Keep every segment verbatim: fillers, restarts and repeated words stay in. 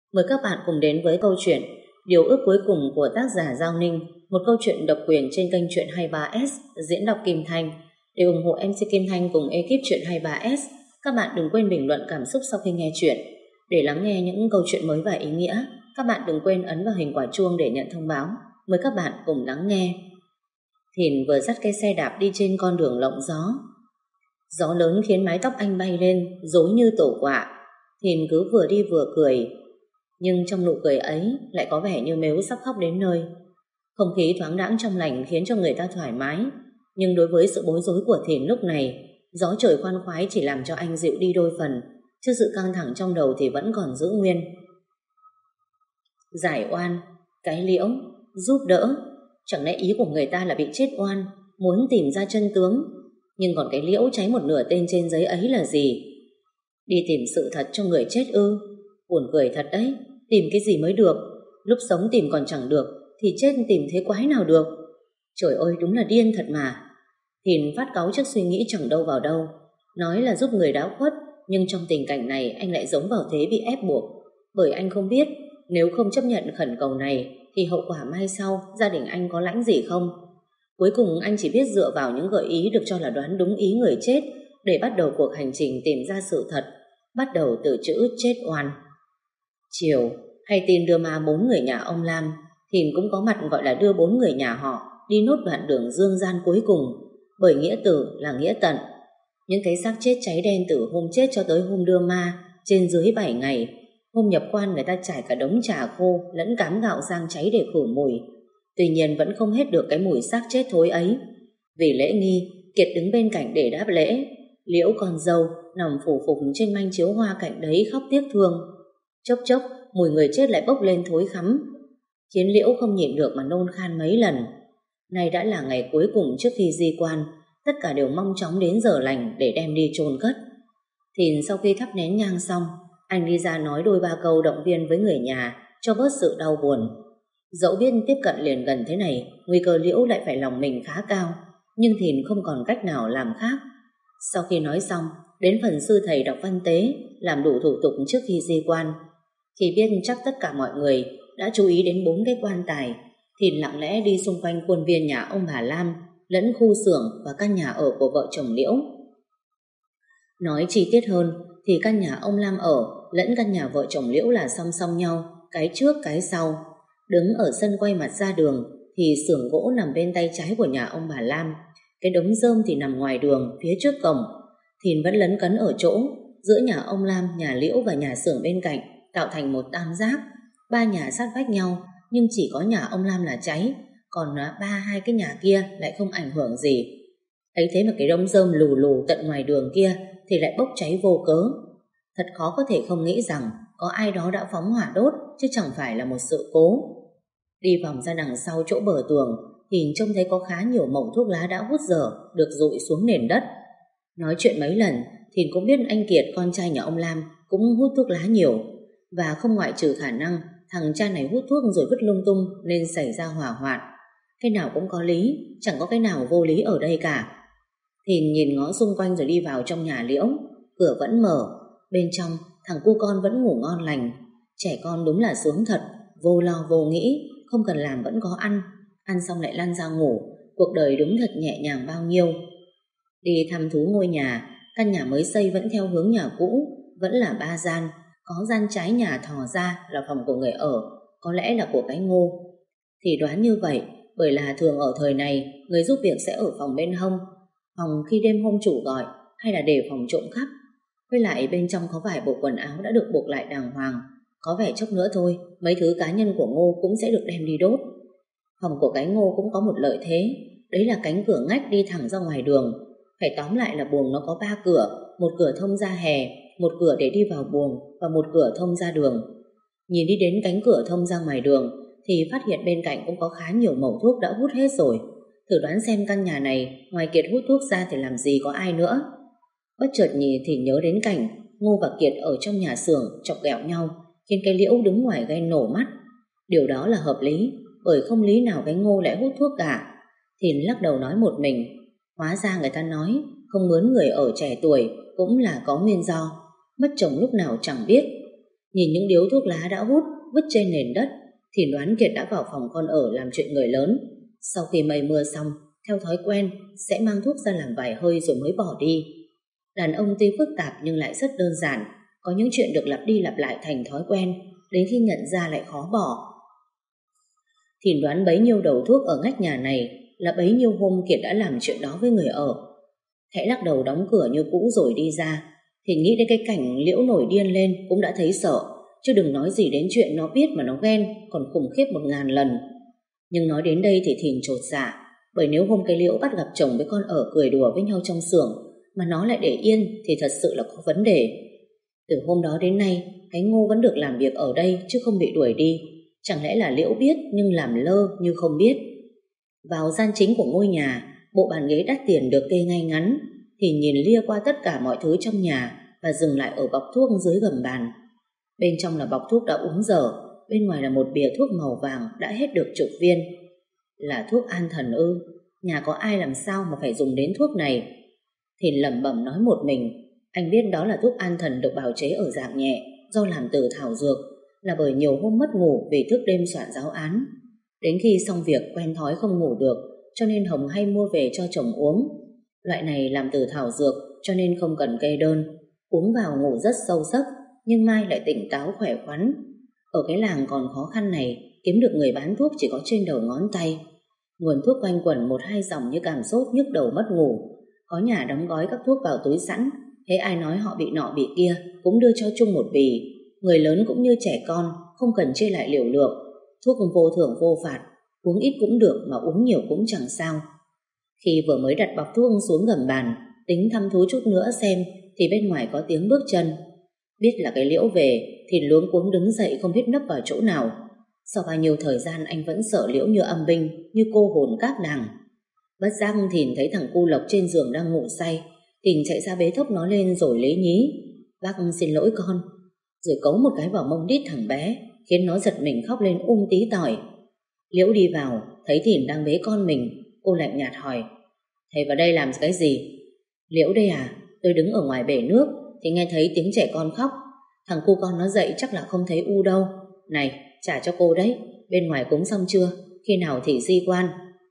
Mời các bạn cùng đến với câu chuyện Điều ước cuối cùng của tác giả Giao Ninh, một câu chuyện độc quyền trên kênh Truyện hai mươi ba S, diễn đọc Kim Thanh. Để ủng hộ em xê Kim Thanh cùng ekip Truyện hai mươi ba S, các bạn đừng quên bình luận cảm xúc sau khi nghe chuyện. Để lắng nghe những câu chuyện mới và ý nghĩa, các bạn đừng quên ấn vào hình quả chuông để nhận thông báo. Mời các bạn cùng lắng nghe. Thìn vừa dắt cái xe đạp đi trên con đường lộng gió. Gió lớn khiến mái tóc anh bay lên, rối như tổ quạ. Thìn cứ vừa đi vừa cười, nhưng trong nụ cười ấy lại có vẻ như mếu sắp khóc đến nơi. Không khí thoáng đãng trong lành khiến cho người ta thoải mái, nhưng đối với sự bối rối của Thìn lúc này, gió trời khoan khoái chỉ làm cho anh dịu đi đôi phần, chứ sự căng thẳng trong đầu thì vẫn còn giữ nguyên. Giải oan, cái liễu, giúp đỡ, chẳng lẽ ý của người ta là bị chết oan, muốn tìm ra chân tướng? Nhưng còn cái liễu cháy một nửa tên trên giấy ấy là gì? Đi tìm sự thật cho người chết ư? Buồn cười thật đấy. Tìm cái gì mới được? Lúc sống tìm còn chẳng được, thì chết tìm thế quái nào được? Trời ơi, đúng là điên thật mà. Thìn phát cáu trước suy nghĩ chẳng đâu vào đâu. Nói là giúp người đã khuất, nhưng trong tình cảnh này anh lại giống vào thế bị ép buộc. Bởi anh không biết, nếu không chấp nhận khẩn cầu này thì hậu quả mai sau gia đình anh có lãnh gì không. Cuối cùng anh chỉ biết dựa vào những gợi ý được cho là đoán đúng ý người chết để bắt đầu cuộc hành trình tìm ra sự thật, bắt đầu từ chữ chết oan. Chiều, hay tin đưa ma bốn người nhà ông Lam, Thìn cũng có mặt gọi là đưa bốn người nhà họ đi nốt đoạn đường dương gian cuối cùng, bởi nghĩa tử là nghĩa tận. Những cái xác chết cháy đen từ hôm chết cho tới hôm đưa ma, trên dưới bảy ngày. Hôm nhập quan người ta trải cả đống trà khô lẫn cám gạo rang cháy để khử mùi. Tuy nhiên vẫn không hết được cái mùi xác chết thối ấy. Vì lễ nghi, Kiệt đứng bên cạnh để đáp lễ. Liễu con dâu nằm phủ phục trên manh chiếu hoa cạnh đấy khóc tiếc thương. Chốc chốc mùi người chết lại bốc lên thối khắm, khiến Liễu không nhịn được mà nôn khan mấy lần. Nay đã là ngày cuối cùng trước khi di quan, tất cả đều mong chóng đến giờ lành để đem đi chôn cất. Thìn sau khi thắp nén nhang xong, anh đi ra nói đôi ba câu động viên với người nhà cho bớt sự đau buồn. Dẫu biết tiếp cận liền gần thế này, nguy cơ Liễu lại phải lòng mình khá cao, nhưng Thìn không còn cách nào làm khác. Sau khi nói xong, đến phần sư thầy đọc văn tế, làm đủ thủ tục trước khi di quan. Khi biết chắc tất cả mọi người đã chú ý đến bốn cái quan tài, Thìn lặng lẽ đi xung quanh khuôn viên nhà ông bà Lam, lẫn khu xưởng và căn nhà ở của vợ chồng Liễu. Nói chi tiết hơn thì căn nhà ông Lam ở lẫn căn nhà vợ chồng Liễu là song song nhau, cái trước cái sau. Đứng ở sân quay mặt ra đường thì xưởng gỗ nằm bên tay trái của nhà ông bà Lam, cái đống rơm thì nằm ngoài đường phía trước cổng. Thìn vẫn lấn cấn ở chỗ giữa nhà ông Lam, nhà Liễu và nhà xưởng bên cạnh, tạo thành một tam giác, ba nhà sát vách nhau, nhưng chỉ có nhà ông Lam là cháy, còn ba hai cái nhà kia lại không ảnh hưởng gì. Ấy thế mà cái đống rơm lù lù tận ngoài đường kia thì lại bốc cháy vô cớ. Thật khó có thể không nghĩ rằng có ai đó đã phóng hỏa đốt, chứ chẳng phải là một sự cố. Đi vòng ra đằng sau chỗ bờ tường thì trông thấy có khá nhiều mẩu thuốc lá đã hút dở được dụi xuống nền đất. Nói chuyện mấy lần thì cũng biết anh Kiệt, con trai nhà ông Lam, cũng hút thuốc lá nhiều, và không ngoại trừ khả năng thằng cha này hút thuốc rồi vứt lung tung nên xảy ra hỏa hoạn. Cái nào cũng có lý, chẳng có cái nào vô lý ở đây cả. Thìn nhìn ngó xung quanh rồi đi vào trong nhà Liễu. Cửa vẫn mở, bên trong thằng cu con vẫn ngủ ngon lành. Trẻ con đúng là sướng thật, vô lo vô nghĩ, không cần làm vẫn có ăn, ăn xong lại lăn ra ngủ. Cuộc đời đúng thật nhẹ nhàng bao nhiêu. Đi thăm thú ngôi nhà, căn nhà mới xây vẫn theo hướng nhà cũ, vẫn là ba gian. Có gian trái nhà thò ra là phòng của người ở, có lẽ là của cái Ngô. Thì đoán như vậy, bởi là thường ở thời này người giúp việc sẽ ở phòng bên hông, phòng khi đêm hôm chủ gọi, hay là để phòng trộm cắp. Với lại bên trong có vài bộ quần áo đã được buộc lại đàng hoàng, có vẻ chốc nữa thôi mấy thứ cá nhân của Ngô cũng sẽ được đem đi đốt. Phòng của cái Ngô cũng có một lợi thế, đấy là cánh cửa ngách đi thẳng ra ngoài đường. Phải tóm lại là buồng nó có ba cửa, một cửa thông ra hè, một cửa để đi vào buồng và một cửa thông ra đường. Nhìn đi đến cánh cửa thông ra ngoài đường thì phát hiện bên cạnh cũng có khá nhiều mẩu thuốc đã hút hết rồi. Thử đoán xem căn nhà này ngoài Kiệt hút thuốc ra thì làm gì có ai nữa. Bất chợt nhìn thì nhớ đến cảnh Ngô và Kiệt ở trong nhà xưởng chọc ghẹo nhau, khiến cái Liễu đứng ngoài ghen nổ mắt. Điều đó là hợp lý, bởi không lý nào cái Ngô lại hút thuốc cả. Thìn lắc đầu nói một mình, hóa ra người ta nói không mướn người ở trẻ tuổi cũng là có nguyên do, mất chồng lúc nào chẳng biết. Nhìn những điếu thuốc lá đã hút vứt trên nền đất, thì đoán Kiệt đã vào phòng con ở làm chuyện người lớn. Sau khi mây mưa xong, theo thói quen sẽ mang thuốc ra làm vài hơi rồi mới bỏ đi. Đàn ông tuy phức tạp nhưng lại rất đơn giản, có những chuyện được lặp đi lặp lại thành thói quen, đến khi nhận ra lại khó bỏ. Thìn đoán bấy nhiêu đầu thuốc ở ngách nhà này là bấy nhiêu hôm Kiệt đã làm chuyện đó với người ở. Khẽ lắc đầu đóng cửa như cũ rồi đi ra. Thìn nghĩ đến cái cảnh Liễu nổi điên lên cũng đã thấy sợ, chứ đừng nói gì đến chuyện nó biết mà nó ghen còn khủng khiếp một ngàn lần. Nhưng nói đến đây thì Thìn chột dạ, bởi nếu hôm cái Liễu bắt gặp chồng với con ở cười đùa với nhau trong xưởng mà nó lại để yên thì thật sự là có vấn đề. Từ hôm đó đến nay, cái Ngô vẫn được làm việc ở đây chứ không bị đuổi đi. Chẳng lẽ là Liễu biết nhưng làm lơ như không biết. Vào gian chính của ngôi nhà, bộ bàn ghế đắt tiền được kê ngay ngắn, thì nhìn lia qua tất cả mọi thứ trong nhà và dừng lại ở bọc thuốc dưới gầm bàn. Bên trong là bọc thuốc đã uống dở, bên ngoài là một bìa thuốc màu vàng đã hết được chục viên. Là thuốc an thần ư? Nhà có ai làm sao mà phải dùng đến thuốc này? Thìn lẩm bẩm nói một mình. Anh biết đó là thuốc an thần được bào chế ở dạng nhẹ, do làm từ thảo dược, là bởi nhiều hôm mất ngủ vì thức đêm soạn giáo án. Đến khi xong việc quen thói không ngủ được, cho nên Hồng hay mua về cho chồng uống. Loại này làm từ thảo dược cho nên không cần kê đơn, uống vào ngủ rất sâu giấc, nhưng mai lại tỉnh táo khỏe khoắn. Ở cái làng còn khó khăn này, kiếm được người bán thuốc chỉ có trên đầu ngón tay. Nguồn thuốc quanh quẩn một hai dòng như cảm sốt, nhức đầu, mất ngủ. Có nhà đóng gói các thuốc vào túi sẵn, thế ai nói họ bị nọ bị kia cũng đưa cho chung một bì. Người lớn cũng như trẻ con, không cần chia lại liều lượng. Thuốc vô thưởng vô phạt, uống ít cũng được mà uống nhiều cũng chẳng sao. Khi vừa mới đặt bọc thuốc xuống gầm bàn, tính thăm thú chút nữa xem, thì bên ngoài có tiếng bước chân. Biết là cái Liễu về, thì luống cuống đứng dậy không biết nấp vào chỗ nào. Sau bao nhiêu thời gian anh vẫn sợ Liễu như âm binh, như cô hồn các nàng. Bất giác Thìn thấy thằng Cu Lộc trên giường đang ngủ say. Thìn chạy ra bế thốc nó lên rồi lấy nhí. Bác xin lỗi con. Rồi cấu một cái vào mông đít thằng bé, khiến nó giật mình khóc lên um tí tỏi. Liễu đi vào, thấy Thìn đang bế con mình, cô lạnh nhạt hỏi: thầy vào đây làm cái gì? Liễu đây à? Tôi đứng ở ngoài bể nước thì nghe thấy tiếng trẻ con khóc. Thằng cu con nó dậy chắc là không thấy U đâu. Này, trả cho cô đấy. Bên ngoài cúng xong chưa? Khi nào thì di quan?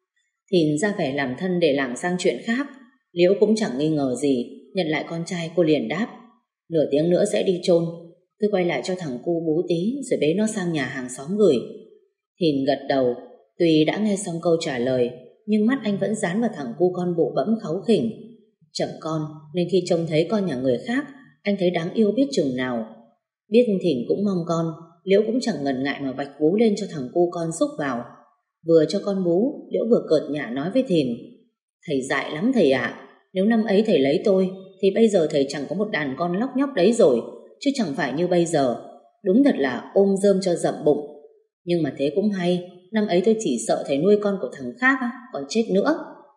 Thìn ra vẻ làm thân để lảng sang chuyện khác. Liễu cũng chẳng nghi ngờ gì, nhận lại con trai cô liền đáp: nửa tiếng nữa sẽ đi chôn. Tôi quay lại cho thằng cu bú tí rồi bế nó sang nhà hàng xóm gửi. Thìn gật đầu. Tuy đã nghe xong câu trả lời, nhưng mắt anh vẫn dán vào thằng cu con bụ bẫm kháu khỉnh. Chậm con, nên khi trông thấy con nhà người khác, anh thấy đáng yêu biết chừng nào. Biết Thìn cũng mong con, Liễu cũng chẳng ngần ngại mà vạch vú lên cho thằng cu con xúc vào. Vừa cho con bú, Liễu vừa cợt nhả nói với Thìn: thầy dại lắm thầy ạ. Nếu năm ấy thầy lấy tôi, thì bây giờ thầy chẳng có một đàn con lóc nhóc đấy rồi, chứ chẳng phải như bây giờ. Đúng thật là ôm rơm cho dậm bụng. Nhưng mà thế cũng hay, năm ấy tôi chỉ sợ thầy nuôi con của thằng khác á, còn chết nữa.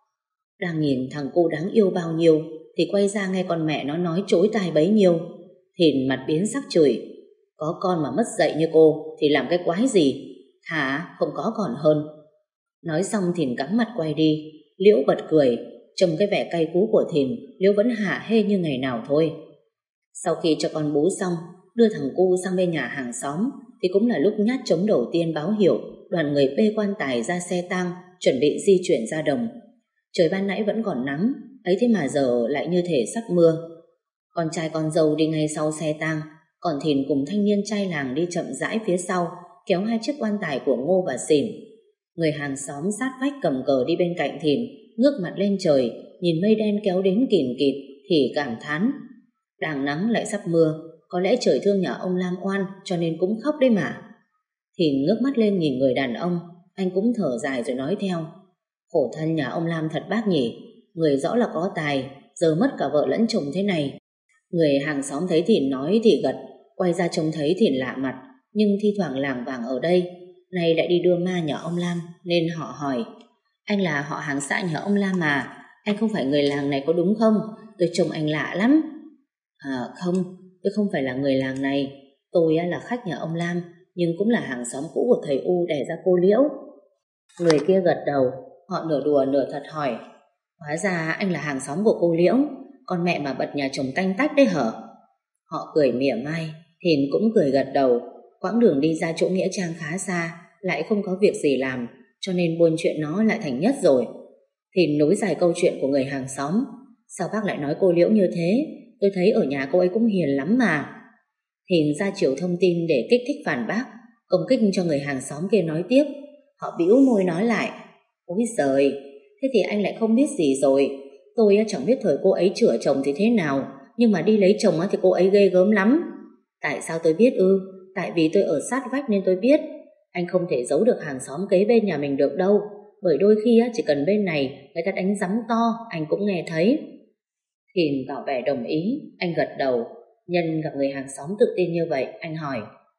Đang nhìn thằng cu đáng yêu bao nhiêu, thì quay ra nghe con mẹ nó nói chối tai bấy nhiêu. Thìn mặt biến sắc chửi: có con mà mất dạy như cô thì làm cái quái gì? Thà không có còn hơn. Nói xong Thìn cắm mặt quay đi. Liễu bật cười. Trông cái vẻ cay cú của Thìn, Liễu vẫn hả hê như ngày nào thôi. Sau khi cho con bú xong, đưa thằng cu sang bên nhà hàng xóm, thì cũng là lúc nhát trống đầu tiên báo hiệu đoàn người bê quan tài ra xe tang, chuẩn bị di chuyển ra đồng. Trời ban nãy vẫn còn nắng, ấy thế mà giờ lại như thể sắp mưa. Con trai con dâu đi ngay sau xe tang, còn Thìn cùng thanh niên trai làng đi chậm rãi phía sau, kéo hai chiếc quan tài của Ngô và Xỉn. Người hàng xóm sát vách cầm cờ đi bên cạnh Thìn, ngước mặt lên trời, nhìn mây đen kéo đến kìn kịt thì cảm thán: đang nắng lại sắp mưa, có lẽ trời thương nhà ông Lam oan cho nên cũng khóc đấy mà. Thìn ngước mắt lên nhìn người đàn ông, anh cũng thở dài rồi nói theo: khổ thân nhà ông Lam thật bác nhỉ, người rõ là có tài, giờ mất cả vợ lẫn chồng thế này. Người hàng xóm thấy Thìn nói thì gật, quay ra trông thấy Thìn lạ mặt, nhưng thi thoảng lảng vảng ở đây, nay lại đi đưa ma nhà ông Lam, nên họ hỏi: anh là họ hàng xã nhà ông Lam mà, anh không phải người làng này có đúng không? Tôi trông anh lạ lắm. À không, tôi không phải là người làng này, tôi là khách nhà ông Lam, nhưng cũng là hàng xóm cũ của thầy U đẻ ra cô Liễu. Người kia gật đầu, họ nửa đùa nửa thật hỏi: hóa ra anh là hàng xóm của cô Liễu, con mẹ mà bật nhà chồng tanh tách đấy hở? Họ cười mỉa mai: Thìn cũng cười gật đầu. Quãng đường đi ra chỗ nghĩa trang khá xa, lại không có việc gì làm, cho nên buôn chuyện nó lại thành Nhất rồi. Thìn nối dài câu chuyện của người hàng xóm. Sao bác lại nói cô Liễu như thế? Tôi thấy ở nhà cô ấy cũng hiền lắm mà. Thìn ra chiều thông tin để kích thích phản bác, công kích cho người hàng xóm kia nói tiếp. Họ bĩu môi nói lại. Ôi giời, thế thì anh lại không biết gì rồi. Tôi chẳng biết thời cô ấy chữa chồng thì thế nào, nhưng mà đi lấy chồng thì cô ấy ghê gớm lắm. Tại sao tôi biết ư? Tại vì tôi ở sát vách nên tôi biết. Anh không thể giấu được hàng xóm kế bên nhà mình được đâu, bởi đôi khi chỉ cần bên này người ta đánh rắm to anh cũng nghe thấy. Thìn tỏ vẻ đồng ý. Anh gật đầu. Nhân gặp người hàng xóm tự tin như vậy, anh hỏi.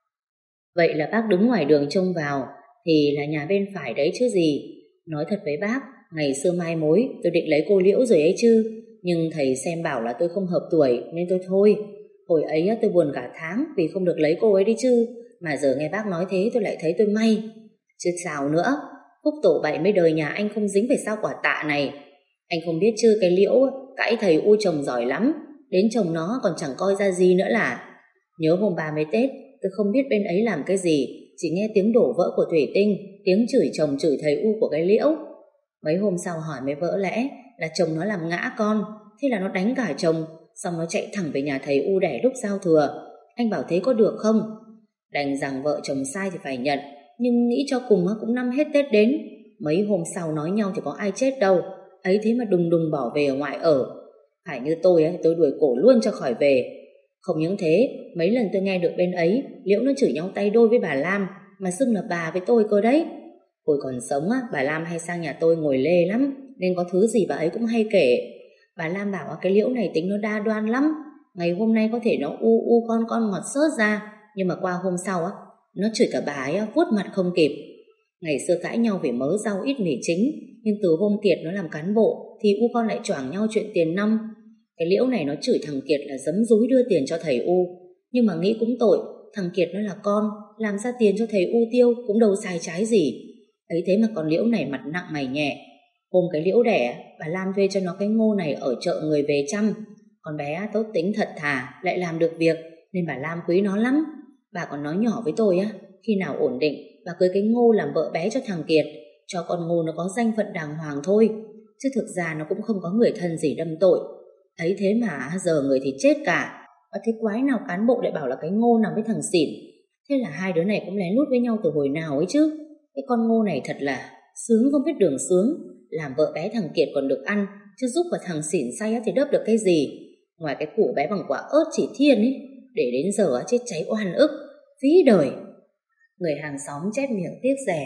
Vậy là bác đứng ngoài đường trông vào thì là nhà bên phải đấy chứ gì? Nói thật với bác, ngày xưa mai mối tôi định lấy cô Liễu rồi ấy chứ, nhưng thầy xem bảo là tôi không hợp tuổi nên tôi thôi. Hồi ấy tôi buồn cả tháng vì không được lấy cô ấy đi chứ, mà giờ nghe bác nói thế tôi lại thấy tôi may. Chứ sao nữa, phúc tổ bảy mươi đời nhà anh không dính về sao quả tạ này. Anh không biết chứ, cái Liễu cãi thầy u chồng giỏi lắm, đến chồng nó còn chẳng coi ra gì nữa là. Nhớ hôm ba mươi Tết, tôi không biết bên ấy làm cái gì, chỉ nghe tiếng đổ vỡ của thủy tinh, tiếng chửi chồng chửi thầy u của cái Liễu. Mấy hôm sau hỏi mới vỡ lẽ là chồng nó làm ngã con, thế là nó đánh cả chồng, xong nó chạy thẳng về nhà thầy u đẻ lúc giao thừa. Anh bảo thế có được không? Đành rằng vợ chồng sai thì phải nhận, nhưng nghĩ cho cùng cũng năm hết Tết đến. Mấy hôm sau nói nhau thì có ai chết đâu, ấy thế mà đùng đùng bỏ về ở ngoại ở. Phải như tôi ấy, tôi đuổi cổ luôn cho khỏi về. Không những thế, mấy lần tôi nghe được bên ấy Liễu nó chửi nhau tay đôi với bà Lam, mà xưng là bà với tôi cơ đấy. Hồi còn sống á, bà Lam hay sang nhà tôi ngồi lê lắm, nên có thứ gì bà ấy cũng hay kể. Bà Lam bảo cái Liễu này tính nó đa đoan lắm. Ngày hôm nay có thể nó u u con con ngọt xớt ra, nhưng mà qua hôm sau á, nó chửi cả bà ấy vuốt mặt không kịp. Ngày xưa cãi nhau về mớ rau ít mì chính, nhưng từ hôm Kiệt nó làm cán bộ thì u con lại choảng nhau chuyện tiền năm. Cái Liễu này nó chửi thằng Kiệt là giấm dúi đưa tiền cho thầy u, nhưng mà nghĩ cũng tội, thằng Kiệt nó là con, làm ra tiền cho thầy u tiêu cũng đâu sai trái gì. Ấy thế mà còn Liễu này mặt nặng mày nhẹ. Hôm cái Liễu đẻ, bà Lam thuê cho nó cái Ngô này ở chợ người về chăm. Con bé tốt tính thật thà, lại làm được việc, nên bà Lam quý nó lắm. Bà còn nói nhỏ với tôi á, khi nào ổn định bà cưới cái Ngô làm vợ bé cho thằng Kiệt, cho con Ngô nó có danh phận đàng hoàng thôi, chứ thực ra nó cũng không có người thân gì đâm tội. Ấy thế mà giờ người thì chết cả. Và thế quái nào cán bộ lại bảo là cái Ngô nằm với thằng xỉn. Thế là hai đứa này cũng lén lút với nhau từ hồi nào ấy chứ. Cái con Ngô này thật là sướng không biết đường sướng. Làm vợ bé thằng Kiệt còn được ăn, chứ giúp vào thằng xỉn say thì đớp được cái gì. Ngoài cái củ bé bằng quả ớt chỉ thiên ấy, để đến giờ chết cháy oan ức, phí đời. Người hàng xóm chép miệng tiếc rẻ.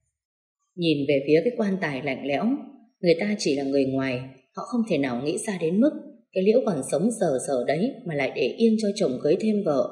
Nhìn về phía cái quan tài lạnh lẽo, người ta chỉ là người ngoài, họ không thể nào nghĩ ra đến mức cái Liễu còn sống sờ sờ đấy mà lại để yên cho chồng cưới thêm vợ.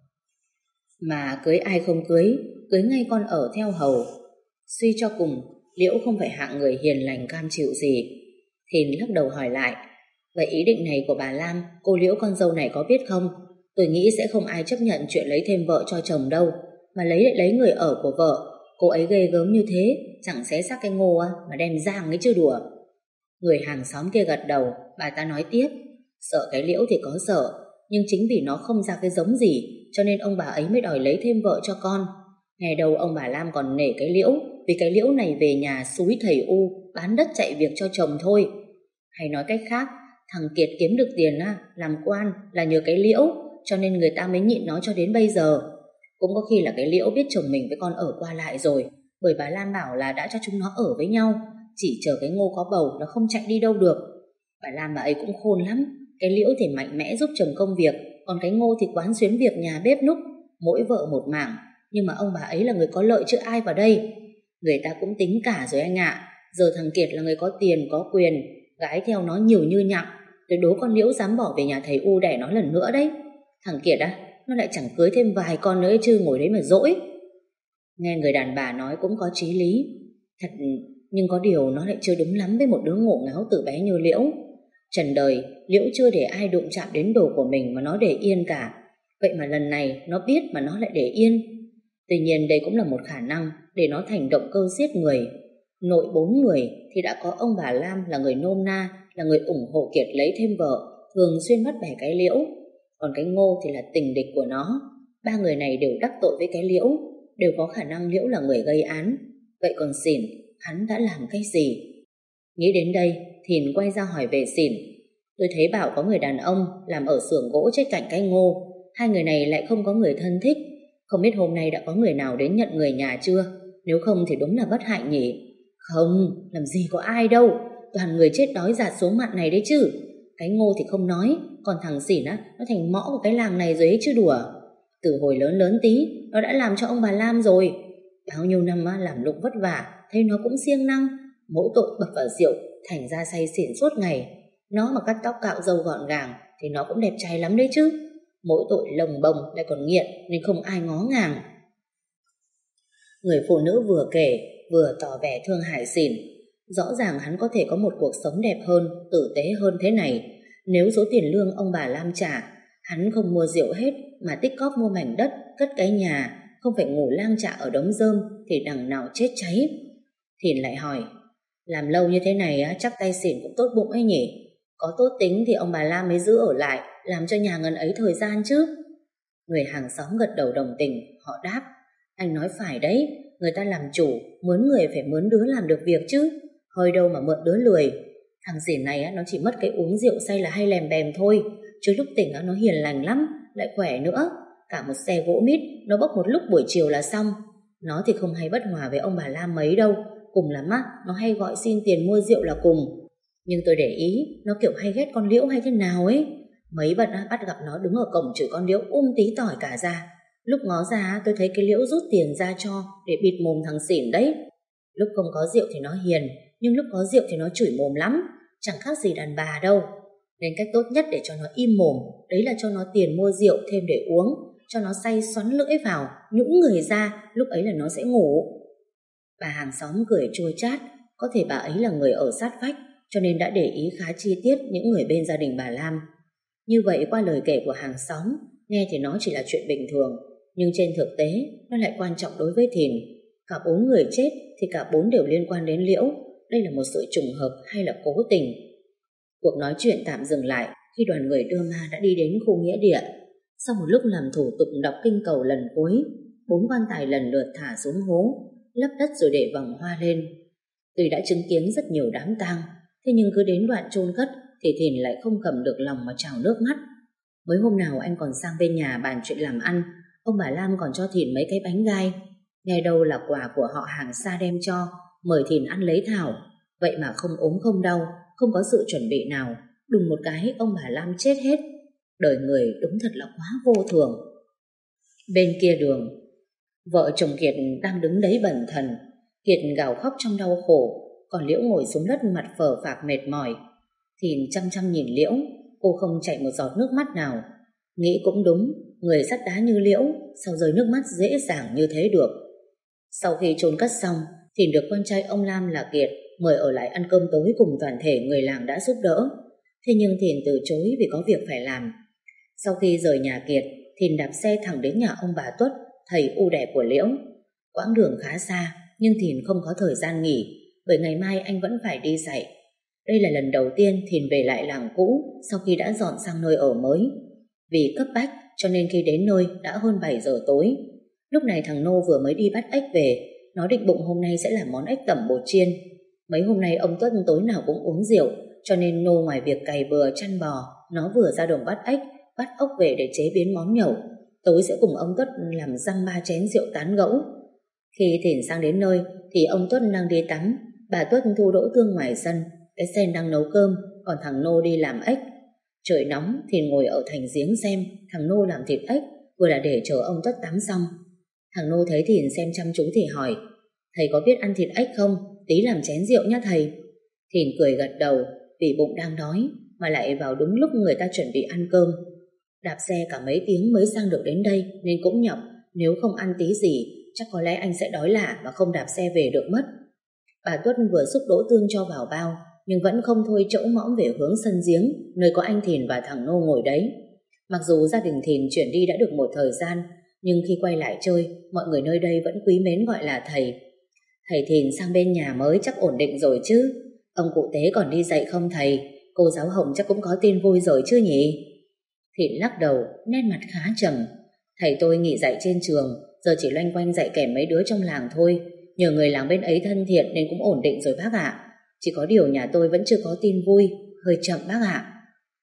Mà cưới ai không cưới, cưới ngay con ở theo hầu. Suy cho cùng, Liễu không phải hạng người hiền lành cam chịu gì. Thìn lắc đầu hỏi lại. Vậy ý định này của bà Lam, cô Liễu con dâu này có biết không? Tôi nghĩ sẽ không ai chấp nhận chuyện lấy thêm vợ cho chồng đâu, mà lấy lại lấy người ở của vợ. Cô ấy ghê gớm như thế, chẳng xé xác cái Ngô mà đem giang ấy chứ đùa. Người hàng xóm kia gật đầu. Bà ta nói tiếp. Sợ cái Liễu thì có sợ, nhưng chính vì nó không ra cái giống gì, cho nên ông bà ấy mới đòi lấy thêm vợ cho con. Ngày đầu ông bà Lam còn nể cái Liễu, vì cái Liễu này về nhà xúi thầy u, bán đất chạy việc cho chồng thôi. Hay nói cách khác, thằng Kiệt kiếm được tiền làm quan là nhờ cái Liễu, cho nên người ta mới nhịn nó cho đến bây giờ. Cũng có khi là cái Liễu biết chồng mình với con ở qua lại rồi, bởi bà Lam bảo là đã cho chúng nó ở với nhau, chỉ chờ cái Ngô có bầu nó không chạy đi đâu được. Bà Lam bà ấy cũng khôn lắm. Cái Liễu thì mạnh mẽ giúp chồng công việc, còn cái Ngô thì quán xuyến việc nhà bếp núc, mỗi vợ một mảng. Nhưng mà ông bà ấy là người có lợi chứ ai vào đây. Người ta cũng tính cả rồi anh ạ. Giờ thằng Kiệt là người có tiền có quyền, gái theo nó nhiều như nhặng. Tôi đố con Liễu dám bỏ về nhà thầy u đẻ nó lần nữa đấy. Thằng Kiệt á, nó lại chẳng cưới thêm vài con nữa chứ ngồi đấy mà dỗi. Nghe người đàn bà nói cũng có chí lý. Thật, nhưng có điều nó lại chưa đúng lắm với một đứa ngổ ngáo từ bé như Liễu. Trần đời, Liễu chưa để ai đụng chạm đến đồ của mình mà nó để yên cả. Vậy mà lần này nó biết mà nó lại để yên. Tuy nhiên đây cũng là một khả năng để nó thành động cơ giết người. Nội bốn người thì đã có ông bà Lam là người nôm na, là người ủng hộ Kiệt lấy thêm vợ, thường xuyên bắt bẻ cái Liễu. Còn cái Ngô thì là tình địch của nó. Ba người này đều đắc tội với cái Liễu, đều có khả năng Liễu là người gây án. Vậy còn Xỉn, hắn đã làm cái gì? Nghĩ đến đây, Thìn quay ra hỏi về Xỉn. Tôi thấy bảo có người đàn ông làm ở xưởng gỗ chết cạnh cái Ngô. Hai người này lại không có người thân thích. Không biết hôm nay đã có người nào đến nhận người nhà chưa? Nếu không thì đúng là bất hạnh nhỉ. Không, làm gì có ai đâu. Toàn người chết đói rạt xuống mạn này đấy chứ. Cái Ngô thì không nói, còn thằng Xỉn á, nó thành mõ của cái làng này rồi ấy chứ đùa. Từ hồi lớn lớn tí, nó đã làm cho ông bà Lam rồi. Bao nhiêu năm á, làm lụng vất vả, thấy nó cũng siêng năng. Mỗi tội bập vào rượu, thành ra say xỉn suốt ngày. Nó mà cắt tóc cạo râu gọn gàng thì nó cũng đẹp trai lắm đấy chứ. Mỗi tội lồng bồng lại còn nghiện nên không ai ngó ngàng. Người phụ nữ vừa kể vừa tỏ vẻ thương hại Xỉn. Rõ ràng hắn có thể có một cuộc sống đẹp hơn, tử tế hơn thế này. Nếu số tiền lương ông bà Lam trả, hắn không mua rượu hết mà tích cóp mua mảnh đất, cất cái nhà, không phải ngủ lang chạ ở đống rơm thì đằng nào chết cháy. Thìn lại hỏi, làm lâu như thế này á, chắc tay Xỉn cũng tốt bụng ấy nhỉ? Có tốt tính thì ông bà Lam mới giữ ở lại, làm cho nhà ngần ấy thời gian chứ. Người hàng xóm gật đầu đồng tình, họ đáp, anh nói phải đấy, người ta làm chủ, mướn người phải mướn đứa làm được việc chứ. Hơi đâu mà mượn đứa lười. Thằng Xỉn này á, nó chỉ mất cái uống rượu say là hay lèm bèm thôi, chứ lúc tỉnh á, nó hiền lành lắm, lại khỏe nữa. Cả một xe gỗ mít nó bốc một lúc buổi chiều là xong. Nó thì không hay bất hòa với ông bà Lam mấy đâu. Cùng lắm á, nó hay gọi xin tiền mua rượu là cùng. Nhưng tôi để ý, nó kiểu hay ghét con Liễu hay thế nào ấy. Mấy bận á, bắt gặp nó đứng ở cổng chửi con Liễu um tí tỏi cả ra. Lúc ngó ra tôi thấy cái Liễu rút tiền ra cho để bịt mồm thằng Xỉn đấy. Lúc không có rượu thì nó hiền, nhưng lúc có rượu thì nó chửi mồm lắm. Chẳng khác gì đàn bà đâu. Nên cách tốt nhất để cho nó im mồm, đấy là cho nó tiền mua rượu thêm để uống, cho nó say xoắn lưỡi vào, nhũng người ra, lúc ấy là nó sẽ ngủ. Bà hàng xóm cười chua chát. Có thể bà ấy là người ở sát vách, cho nên đã để ý khá chi tiết những người bên gia đình bà Lam. Như vậy qua lời kể của hàng xóm, nghe thì nó chỉ là chuyện bình thường, nhưng trên thực tế nó lại quan trọng đối với Thìn. Cả bốn người chết thì cả bốn đều liên quan đến Liễu. Đây là một sự trùng hợp hay là cố tình? Cuộc nói chuyện tạm dừng lại khi đoàn người đưa ma đã đi đến khu nghĩa địa. Sau một lúc làm thủ tục đọc kinh cầu lần cuối, bốn quan tài lần lượt thả xuống hố, lấp đất rồi để vòng hoa lên. Tuy đã chứng kiến rất nhiều đám tang, thế nhưng cứ đến đoạn chôn cất thì Thìn lại không cầm được lòng mà trào nước mắt. Mới hôm nào anh còn sang bên nhà bàn chuyện làm ăn, ông bà Lam còn cho Thìn mấy cái bánh gai. Nghe đâu là quà của họ hàng xa đem cho, mời Thìn ăn lấy thảo. Vậy mà không ốm không đau, không có sự chuẩn bị nào, đùng một cái ông bà Lam chết hết. Đời người đúng thật là quá vô thường. Bên kia đường, vợ chồng Kiệt đang đứng đấy bần thần. Kiệt gào khóc trong đau khổ, còn Liễu ngồi xuống đất mặt phờ phạc mệt mỏi. Thìn chăm chăm nhìn Liễu, cô không chảy một giọt nước mắt nào. Nghĩ cũng đúng, người sắt đá như Liễu sao rơi nước mắt dễ dàng như thế được. Sau khi chôn cất xong, Thìn được con trai ông Lam là Kiệt mời ở lại ăn cơm tối cùng toàn thể người làng đã giúp đỡ. Thế nhưng Thìn từ chối vì có việc phải làm. Sau khi rời nhà Kiệt, Thìn đạp xe thẳng đến nhà ông bà Tuất, thầy u đẻ của Liễu. Quãng đường khá xa, nhưng Thìn không có thời gian nghỉ, bởi ngày mai anh vẫn phải đi dạy. Đây là lần đầu tiên Thìn về lại làng cũ sau khi đã dọn sang nơi ở mới. Vì cấp bách cho nên khi đến nơi đã hơn bảy giờ tối. Lúc này thằng Nô vừa mới đi bắt ếch về. Nó định bụng hôm nay sẽ làm món ếch tẩm bột chiên. Mấy hôm nay ông Tuất tối nào cũng uống rượu, cho nên Nô ngoài việc cày bừa chăn bò, nó vừa ra đồng bắt ếch, bắt ốc về để chế biến món nhậu. Tối sẽ cùng ông Tuất làm dăm ba chén rượu tán gẫu. Khi Thìn sang đến nơi thì ông Tuất đang đi tắm, bà Tuất thu đỗ tương ngoài sân, cái Sen đang nấu cơm, còn thằng Nô đi làm ếch. Trời nóng, Thìn ngồi ở thành giếng xem thằng Nô làm thịt ếch, vừa là để chờ ông Tuất tắm xong. Thằng Nô thấy Thìn xem chăm chú thì hỏi, thầy có biết ăn thịt ếch không? Tí làm chén rượu nhá thầy. Thìn cười gật đầu, vì bụng đang đói mà lại vào đúng lúc người ta chuẩn bị ăn cơm. Đạp xe cả mấy tiếng mới sang được đến đây nên cũng nhọc, nếu không ăn tí gì chắc có lẽ anh sẽ đói lả mà không đạp xe về được mất. Bà Tuất vừa xúc đỗ tương cho vào bao, nhưng vẫn không thôi chẫu mõm về hướng sân giếng, nơi có anh Thìn và thằng Nô ngồi đấy. Mặc dù gia đình Thìn chuyển đi đã được một thời gian, nhưng khi quay lại chơi, mọi người nơi đây vẫn quý mến gọi là thầy. Thầy Thìn sang bên nhà mới chắc ổn định rồi chứ? Ông cụ Tế còn đi dạy không thầy? Cô giáo Hồng chắc cũng có tin vui rồi chứ nhỉ? Thìn lắc đầu, nét mặt khá trầm. Thầy tôi nghỉ dạy trên trường, giờ chỉ loanh quanh dạy kèm mấy đứa trong làng thôi. Nhờ người làng bên ấy thân thiện nên cũng ổn định rồi bác ạ. Chỉ có điều nhà tôi vẫn chưa có tin vui, hơi chậm bác ạ.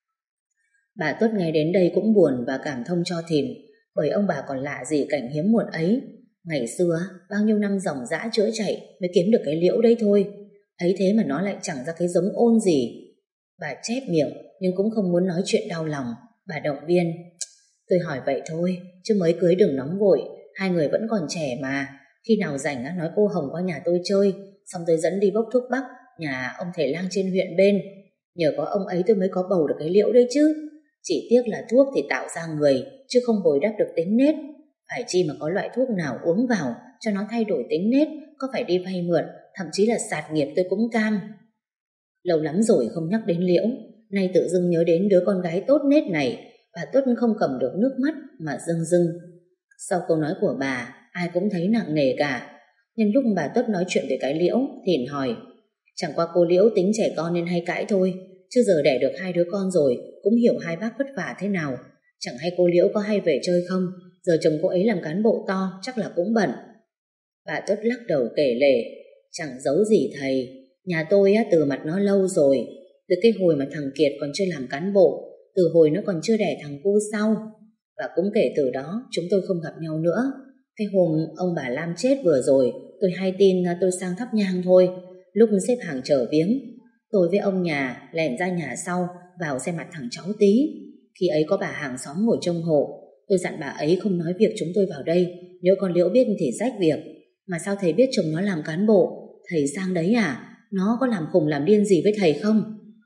Bà Tuất nghe đến đây cũng buồn và cảm thông cho Thìn, bởi ông bà còn lạ gì cảnh hiếm muộn ấy. Ngày xưa, bao nhiêu năm dòng dã chữa chạy mới kiếm được cái liễu đấy thôi. Ấy thế mà nó lại chẳng ra cái giống ôn gì. Bà chép miệng nhưng cũng không muốn nói chuyện đau lòng. Bà động viên: tôi hỏi vậy thôi, chứ mới cưới đừng nóng vội. Hai người vẫn còn trẻ mà. Khi nào rảnh á, nói cô Hồng qua nhà tôi chơi, xong tôi dẫn đi bốc thuốc bắc nhà ông thầy lang trên huyện bên. Nhờ có ông ấy tôi mới có bầu được cái liễu đấy chứ. Chỉ tiếc là thuốc thì tạo ra người, chứ không bồi đắp được tính nết. Phải chi mà có loại thuốc nào uống vào cho nó thay đổi tính nết, có phải đi vay mượn, thậm chí là sạt nghiệp tôi cũng cam. Lâu lắm rồi không nhắc đến liễu, nay tự dưng nhớ đến đứa con gái tốt nết này. Bà Tuất không cầm được nước mắt mà rưng rưng. Sau câu nói của bà, ai cũng thấy nặng nề cả. Nhân lúc bà Tuất nói chuyện về cái liễu, Thìn hỏi: chẳng qua cô Liễu tính trẻ con nên hay cãi thôi, chứ giờ đẻ được hai đứa con rồi cũng hiểu hai bác vất vả thế nào. Chẳng hay cô Liễu có hay về chơi không? Giờ chồng cô ấy làm cán bộ to, chắc là cũng bận. Bà Tuất lắc đầu kể lể: chẳng giấu gì thầy, nhà tôi á, từ mặt nó lâu rồi. Từ cái hồi mà thằng Kiệt còn chưa làm cán bộ, từ hồi nó còn chưa đẻ thằng cu sau. Và cũng kể từ đó chúng tôi không gặp nhau nữa. Cái hôm ông bà Lam chết vừa rồi, tôi hay tin tôi sang thắp nhang thôi. Lúc xếp hàng chờ viếng, tôi với ông nhà lẻn ra nhà sau vào xem mặt thằng cháu Tí. Khi ấy có bà hàng xóm ngồi trông hộ. Tôi dặn bà ấy không nói việc chúng tôi vào đây, nếu con Liễu biết thì rách việc. Mà sao thầy biết chồng nó làm cán bộ? Thầy sang đấy à? Nó có làm khùng làm điên gì với thầy không?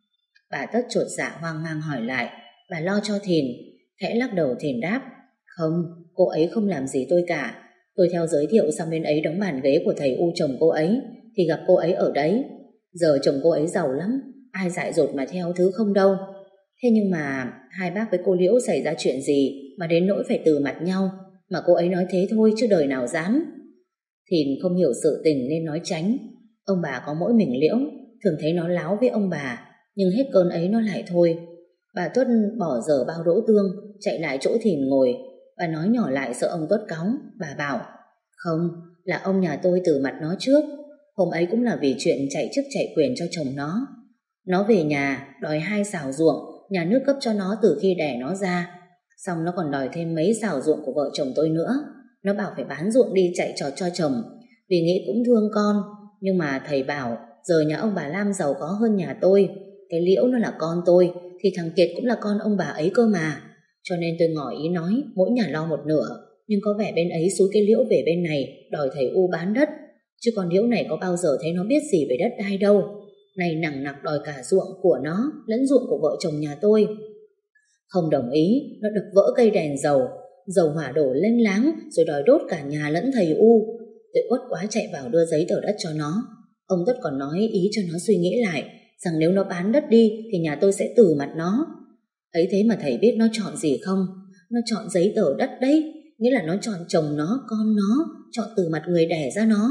Bà Tất chột dạ hoang mang hỏi lại. Bà lo cho Thìn. Khẽ lắc đầu, Thìn đáp: không, cô ấy không làm gì tôi cả. Tôi theo giới thiệu sang bên ấy đóng bàn ghế của thầy U chồng cô ấy, thì gặp cô ấy ở đấy. Giờ chồng cô ấy giàu lắm, ai dại dột mà theo thứ không đâu. Thế nhưng mà hai bác với cô Liễu xảy ra chuyện gì mà đến nỗi phải từ mặt nhau? Mà cô ấy nói thế thôi chứ đời nào dám. Thìn không hiểu sự tình nên nói tránh. Ông bà có mỗi mình Liễu, thường thấy nó láo với ông bà, nhưng hết cơn ấy nó lại thôi. Bà Tuất bỏ dở bao đỗ tương, chạy lại chỗ Thìn ngồi. Bà nói nhỏ lại sợ ông Tuất cáu. Bà bảo: không, là ông nhà tôi từ mặt nó trước. Hôm ấy cũng là vì chuyện chạy chức chạy quyền cho chồng nó. Nó về nhà đòi hai xào ruộng nhà nước cấp cho nó từ khi đẻ nó ra. Xong nó còn đòi thêm mấy xào ruộng của vợ chồng tôi nữa. Nó bảo phải bán ruộng đi chạy trọt cho chồng, vì nghĩ cũng thương con. Nhưng mà thầy bảo giờ nhà ông bà Lam giàu có hơn nhà tôi. Cái Liễu nó là con tôi, thì thằng Kiệt cũng là con ông bà ấy cơ mà. Cho nên tôi ngỏ ý nói mỗi nhà lo một nửa. Nhưng có vẻ bên ấy xúi cái Liễu về bên này đòi thầy U bán đất. Chứ con Liễu này có bao giờ thấy nó biết gì về đất đai đâu. Này nằng nặc đòi cả ruộng của nó lẫn ruộng của vợ chồng nhà tôi. Không đồng ý, nó đập vỡ cây đèn dầu, dầu hỏa đổ lên láng, rồi đòi đốt cả nhà lẫn thầy U. Tôi uất quá chạy vào đưa giấy tờ đất cho nó. Ông Tất còn nói ý cho nó suy nghĩ lại, rằng nếu nó bán đất đi thì nhà tôi sẽ từ mặt nó. Ấy thế mà thầy biết nó chọn gì không? Nó chọn giấy tờ đất đấy. Nghĩa là nó chọn chồng nó, con nó, chọn từ mặt người đẻ ra nó.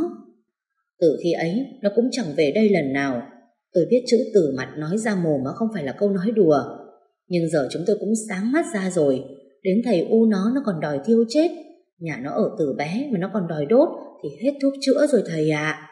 Từ khi ấy nó cũng chẳng về đây lần nào. Tôi biết chữ từ mặt nói ra mồm mà không phải là câu nói đùa. Nhưng giờ chúng tôi cũng sáng mắt ra rồi. Đến thầy U nó nó còn đòi thiêu chết. Nhà nó ở từ bé mà nó còn đòi đốt thì hết thuốc chữa rồi thầy ạ.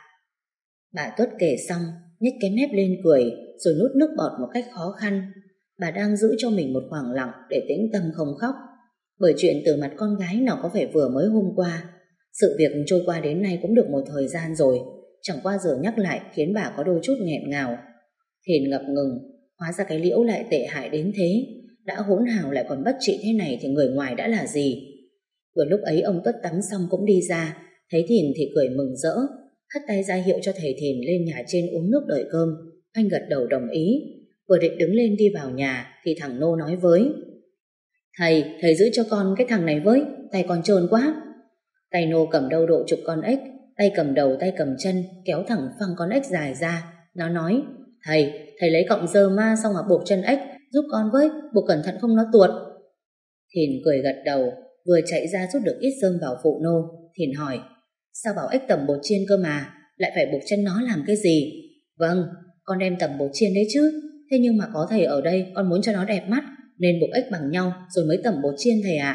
Bà Tuất kể xong nhếch cái mép lên cười, rồi nuốt nước bọt một cách khó khăn. Bà đang giữ cho mình một khoảng lặng để tĩnh tâm không khóc. Bởi chuyện từ mặt con gái nào có phải vừa mới hôm qua. Sự việc trôi qua đến nay cũng được một thời gian rồi. Chẳng qua giờ nhắc lại khiến bà có đôi chút nghẹn ngào. Thìn ngập ngừng. Hóa ra cái Liễu lại tệ hại đến thế. Đã hỗn hào lại còn bất trị thế này thì người ngoài đã là gì. Vừa lúc ấy ông Tuất tắm xong cũng đi ra. Thấy Thìn thì cười mừng rỡ, hất tay ra hiệu cho thầy Thìn lên nhà trên uống nước đợi cơm. Anh gật đầu đồng ý. Vừa định đứng lên đi vào nhà thì thằng Nô nói với: Thầy, thầy giữ cho con cái thằng này với, tay con trơn quá. Tay Nô cầm đâu độ chục con ếch, tay cầm đầu tay cầm chân, kéo thẳng phăng con ếch dài ra. Nó nói: Thầy, thầy lấy cọng dơ ma xong rồi buộc chân ếch, giúp con với, buộc cẩn thận không nó tuột. Thìn cười gật đầu, vừa chạy ra rút được ít rơm vào phụ Nô. Thìn hỏi: Sao bảo ếch tẩm bột chiên cơ mà, lại phải buộc chân nó làm cái gì? Vâng, con đem tẩm bột chiên đấy chứ. Thế nhưng mà có thầy ở đây, con muốn cho nó đẹp mắt, nên buộc ếch bằng nhau rồi mới tẩm bột chiên thầy ạ.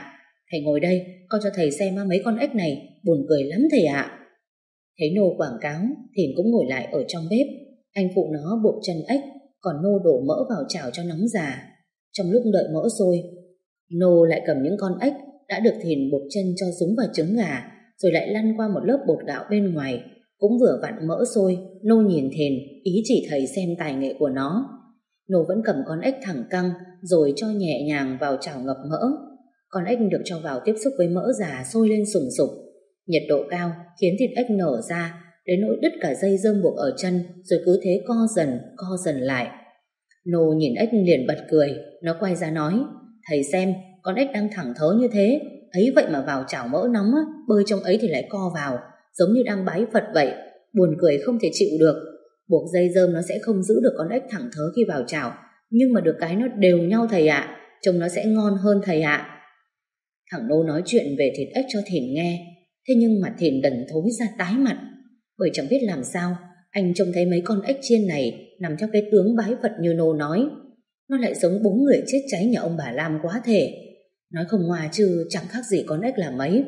Thầy ngồi đây, con cho thầy xem mấy con ếch này, buồn cười lắm thầy ạ. Thấy Nô quảng cáo, Thìn cũng ngồi lại ở trong bếp. Anh phụ nó buộc chân ếch, còn Nô đổ mỡ vào chảo cho nóng già. Trong lúc đợi mỡ sôi, Nô lại cầm những con ếch đã được Thìn buộc chân cho dúng vào trứng gà, rồi lại lăn qua một lớp bột gạo bên ngoài. Cũng vừa vặn mỡ sôi, Nô nhìn Thìn, ý chỉ thầy xem tài nghệ của nó. Nô vẫn cầm con ếch thẳng căng, rồi cho nhẹ nhàng vào chảo ngập mỡ. Con ếch được cho vào tiếp xúc với mỡ già sôi lên sùng sục. Nhiệt độ cao khiến thịt ếch nở ra, đến nỗi đứt cả dây rơm buộc ở chân, rồi cứ thế co dần, co dần lại. Nô nhìn ếch liền bật cười, nó quay ra nói, thầy xem, con ếch đang thẳng thớ như thế, ấy vậy mà vào chảo mỡ nóng á, bơi trong ấy thì lại co vào, giống như đang bái Phật vậy, buồn cười không thể chịu được. Buộc dây rơm nó sẽ không giữ được con ếch thẳng thớ khi vào chảo, nhưng mà được cái nó đều nhau thầy ạ, trông nó sẽ ngon hơn thầy ạ. Thằng Nô nói chuyện về thịt ếch cho Thìn nghe, thế nhưng mặt Thìn đần thối ra tái mặt, bởi chẳng biết làm sao anh trông thấy mấy con ếch chiên này nằm theo cái tướng bái Phật như Nô nói, nó lại giống bốn người chết cháy nhà ông bà Lam quá thể. Nói không ngoa chứ chẳng khác gì con ếch là mấy.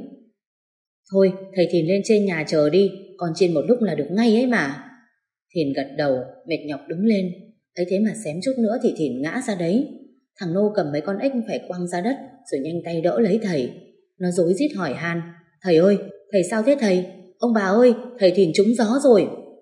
Thôi thầy Thìn lên trên nhà chờ đi, con chiên một lúc là được ngay ấy mà. Thìn gật đầu, mệt nhọc đứng lên. Ấy thế mà xém chút nữa thì Thìn ngã ra đấy. Thằng Nô cầm mấy con ếch phải quăng ra đất, rồi nhanh tay đỡ lấy thầy. Nó rối rít hỏi han, thầy ơi, thầy sao thế thầy? Ông bà ơi, thầy Thìn trúng gió rồi.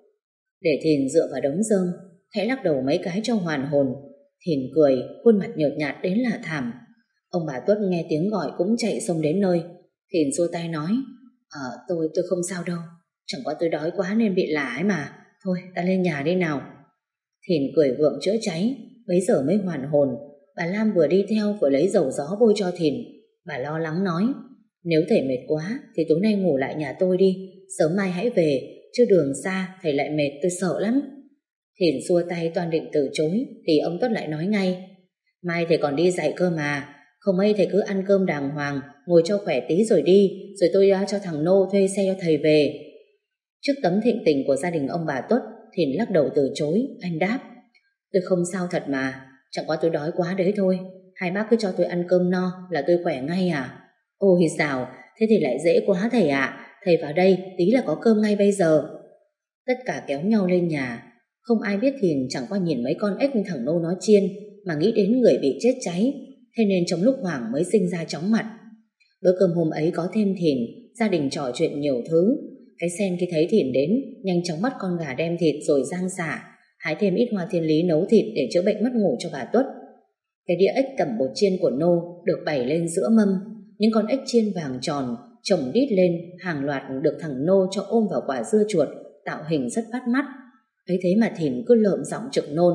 Để Thìn dựa vào đống rơm, khẽ lắc đầu mấy cái cho hoàn hồn. Thìn cười, khuôn mặt nhợt nhạt đến lạ thảm. Ông bà Tuất nghe tiếng gọi cũng chạy xông đến nơi. Thìn xua tay nói, Ờ, tôi, tôi không sao đâu, chẳng qua tôi đói quá nên bị lả ấy mà. Thôi, ta lên nhà đi nào. Thìn cười gượng chữa cháy, bấy giờ mới hoàn hồn. Bà Lam vừa đi theo vừa lấy dầu gió bôi cho Thìn. Bà lo lắng nói, nếu thầy mệt quá thì tối nay ngủ lại nhà tôi đi, sớm mai hãy về, chứ đường xa thầy lại mệt tôi sợ lắm. Thìn xua tay toan định từ chối thì ông Tuất lại nói ngay, mai thầy còn đi dạy cơ mà, không ấy thầy cứ ăn cơm đàng hoàng, ngồi cho khỏe tí rồi đi, rồi tôi cho thằng Nô thuê xe cho thầy về. Trước tấm thịnh tình của gia đình ông bà Tuất, Thìn lắc đầu từ chối. Anh đáp, tôi không sao thật mà, chẳng qua tôi đói quá đấy thôi, hai bác cứ cho tôi ăn cơm no là tôi khỏe ngay à. Ôi dào, thế thì lại dễ quá thầy ạ, thầy vào đây tí là có cơm ngay bây giờ. Tất cả kéo nhau lên nhà. Không ai biết Thìn chẳng qua nhìn mấy con ếch thằng Nô nó chiên mà nghĩ đến người bị chết cháy, thế nên trong lúc hoảng mới sinh ra chóng mặt. Bữa cơm hôm ấy có thêm Thìn, gia đình trò chuyện nhiều thứ. Cái Sen khi thấy Thìn đến, nhanh chóng bắt con gà đem thịt rồi rang xả, hái thêm ít hoa thiên lý nấu thịt để chữa bệnh mất ngủ cho bà Tuất. Cái đĩa ếch tẩm bột chiên của Nô được bày lên giữa mâm, những con ếch chiên vàng tròn chồng đít lên, hàng loạt được thằng Nô cho ôm vào quả dưa chuột, tạo hình rất bắt mắt. Ấy thế mà Thìn cứ lợm giọng trực nôn,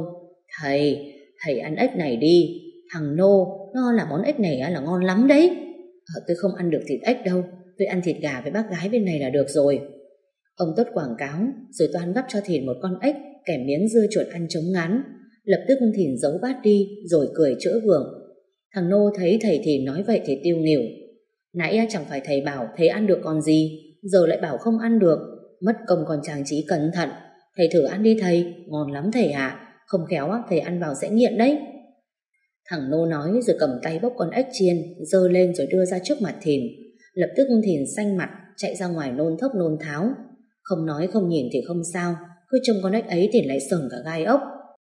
thầy, thầy ăn ếch này đi, thằng Nô nó là món ếch này là ngon lắm đấy. Ờ, tôi không ăn được thịt ếch đâu, tôi ăn thịt gà với bác gái bên này là được rồi. Ông Tuất quảng cáo rồi toan gắp cho Thìn một con ếch kèm miếng dưa chuột ăn chống ngán. Lập tức Thìn giấu bát đi rồi cười chữa gượng. Thằng Nô thấy thầy Thìn nói vậy thì tiêu nghỉu, nãy chẳng phải thầy bảo thầy ăn được còn gì, giờ lại bảo không ăn được, mất công còn chàng trí cẩn thận. Thầy thử ăn đi thầy, ngon lắm thầy ạ, không khéo thầy ăn vào sẽ nghiện đấy. Thằng Nô nói rồi cầm tay bốc con ếch chiên giơ lên rồi đưa ra trước mặt Thìn. Lập tức Thìn xanh mặt chạy ra ngoài nôn thốc nôn tháo. Không nói không nhìn thì không sao, cứ trông con ếch ấy Thìn lại sởn cả gai ốc.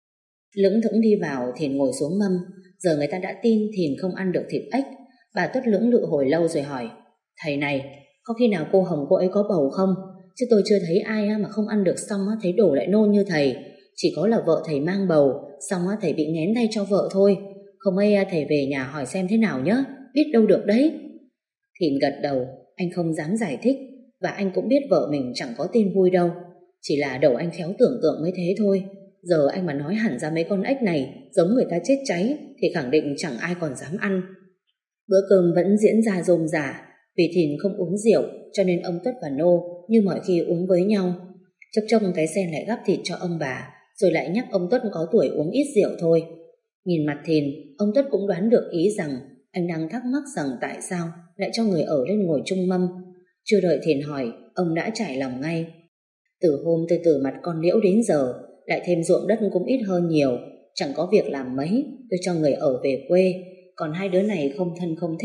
Lững thững đi vào, Thìn ngồi xuống mâm. Giờ người ta đã tin Thìn không ăn được thịt ếch. Bà Tuất lưỡng lự hồi lâu rồi hỏi, thầy này, có khi nào cô Hồng cô ấy có bầu không? Chứ tôi chưa thấy ai mà không ăn được xong thấy đổ lại nôn như thầy. Chỉ có là vợ thầy mang bầu, xong thầy bị nghén tay cho vợ thôi. Không ấy thầy về nhà hỏi xem thế nào nhé, biết đâu được đấy. Thìn gật đầu, anh không dám giải thích, và anh cũng biết vợ mình chẳng có tin vui đâu. Chỉ là đầu anh khéo tưởng tượng mới thế thôi. Giờ anh mà nói hẳn ra mấy con ếch này giống người ta chết cháy thì khẳng định chẳng ai còn dám ăn. Bữa cơm vẫn diễn ra rôm rả. Vì Thìn không uống rượu cho nên ông Tuất và Nô như mọi khi uống với nhau. Chốc chốc cái Sen lại gắp thịt cho ông bà, rồi lại nhắc ông Tuất có tuổi uống ít rượu thôi. Nhìn mặt Thìn, ông Tuất cũng đoán được ý rằng anh đang thắc mắc rằng tại sao lại cho người ở lên ngồi chung mâm. Chưa đợi Thìn hỏi, ông đã trải lòng ngay. Từ hôm tôi từ mặt con Liễu đến giờ, lại thêm ruộng đất cũng ít hơn nhiều, chẳng có việc làm mấy, tôi cho người ở về quê. Còn hai đứa này không thân không thích,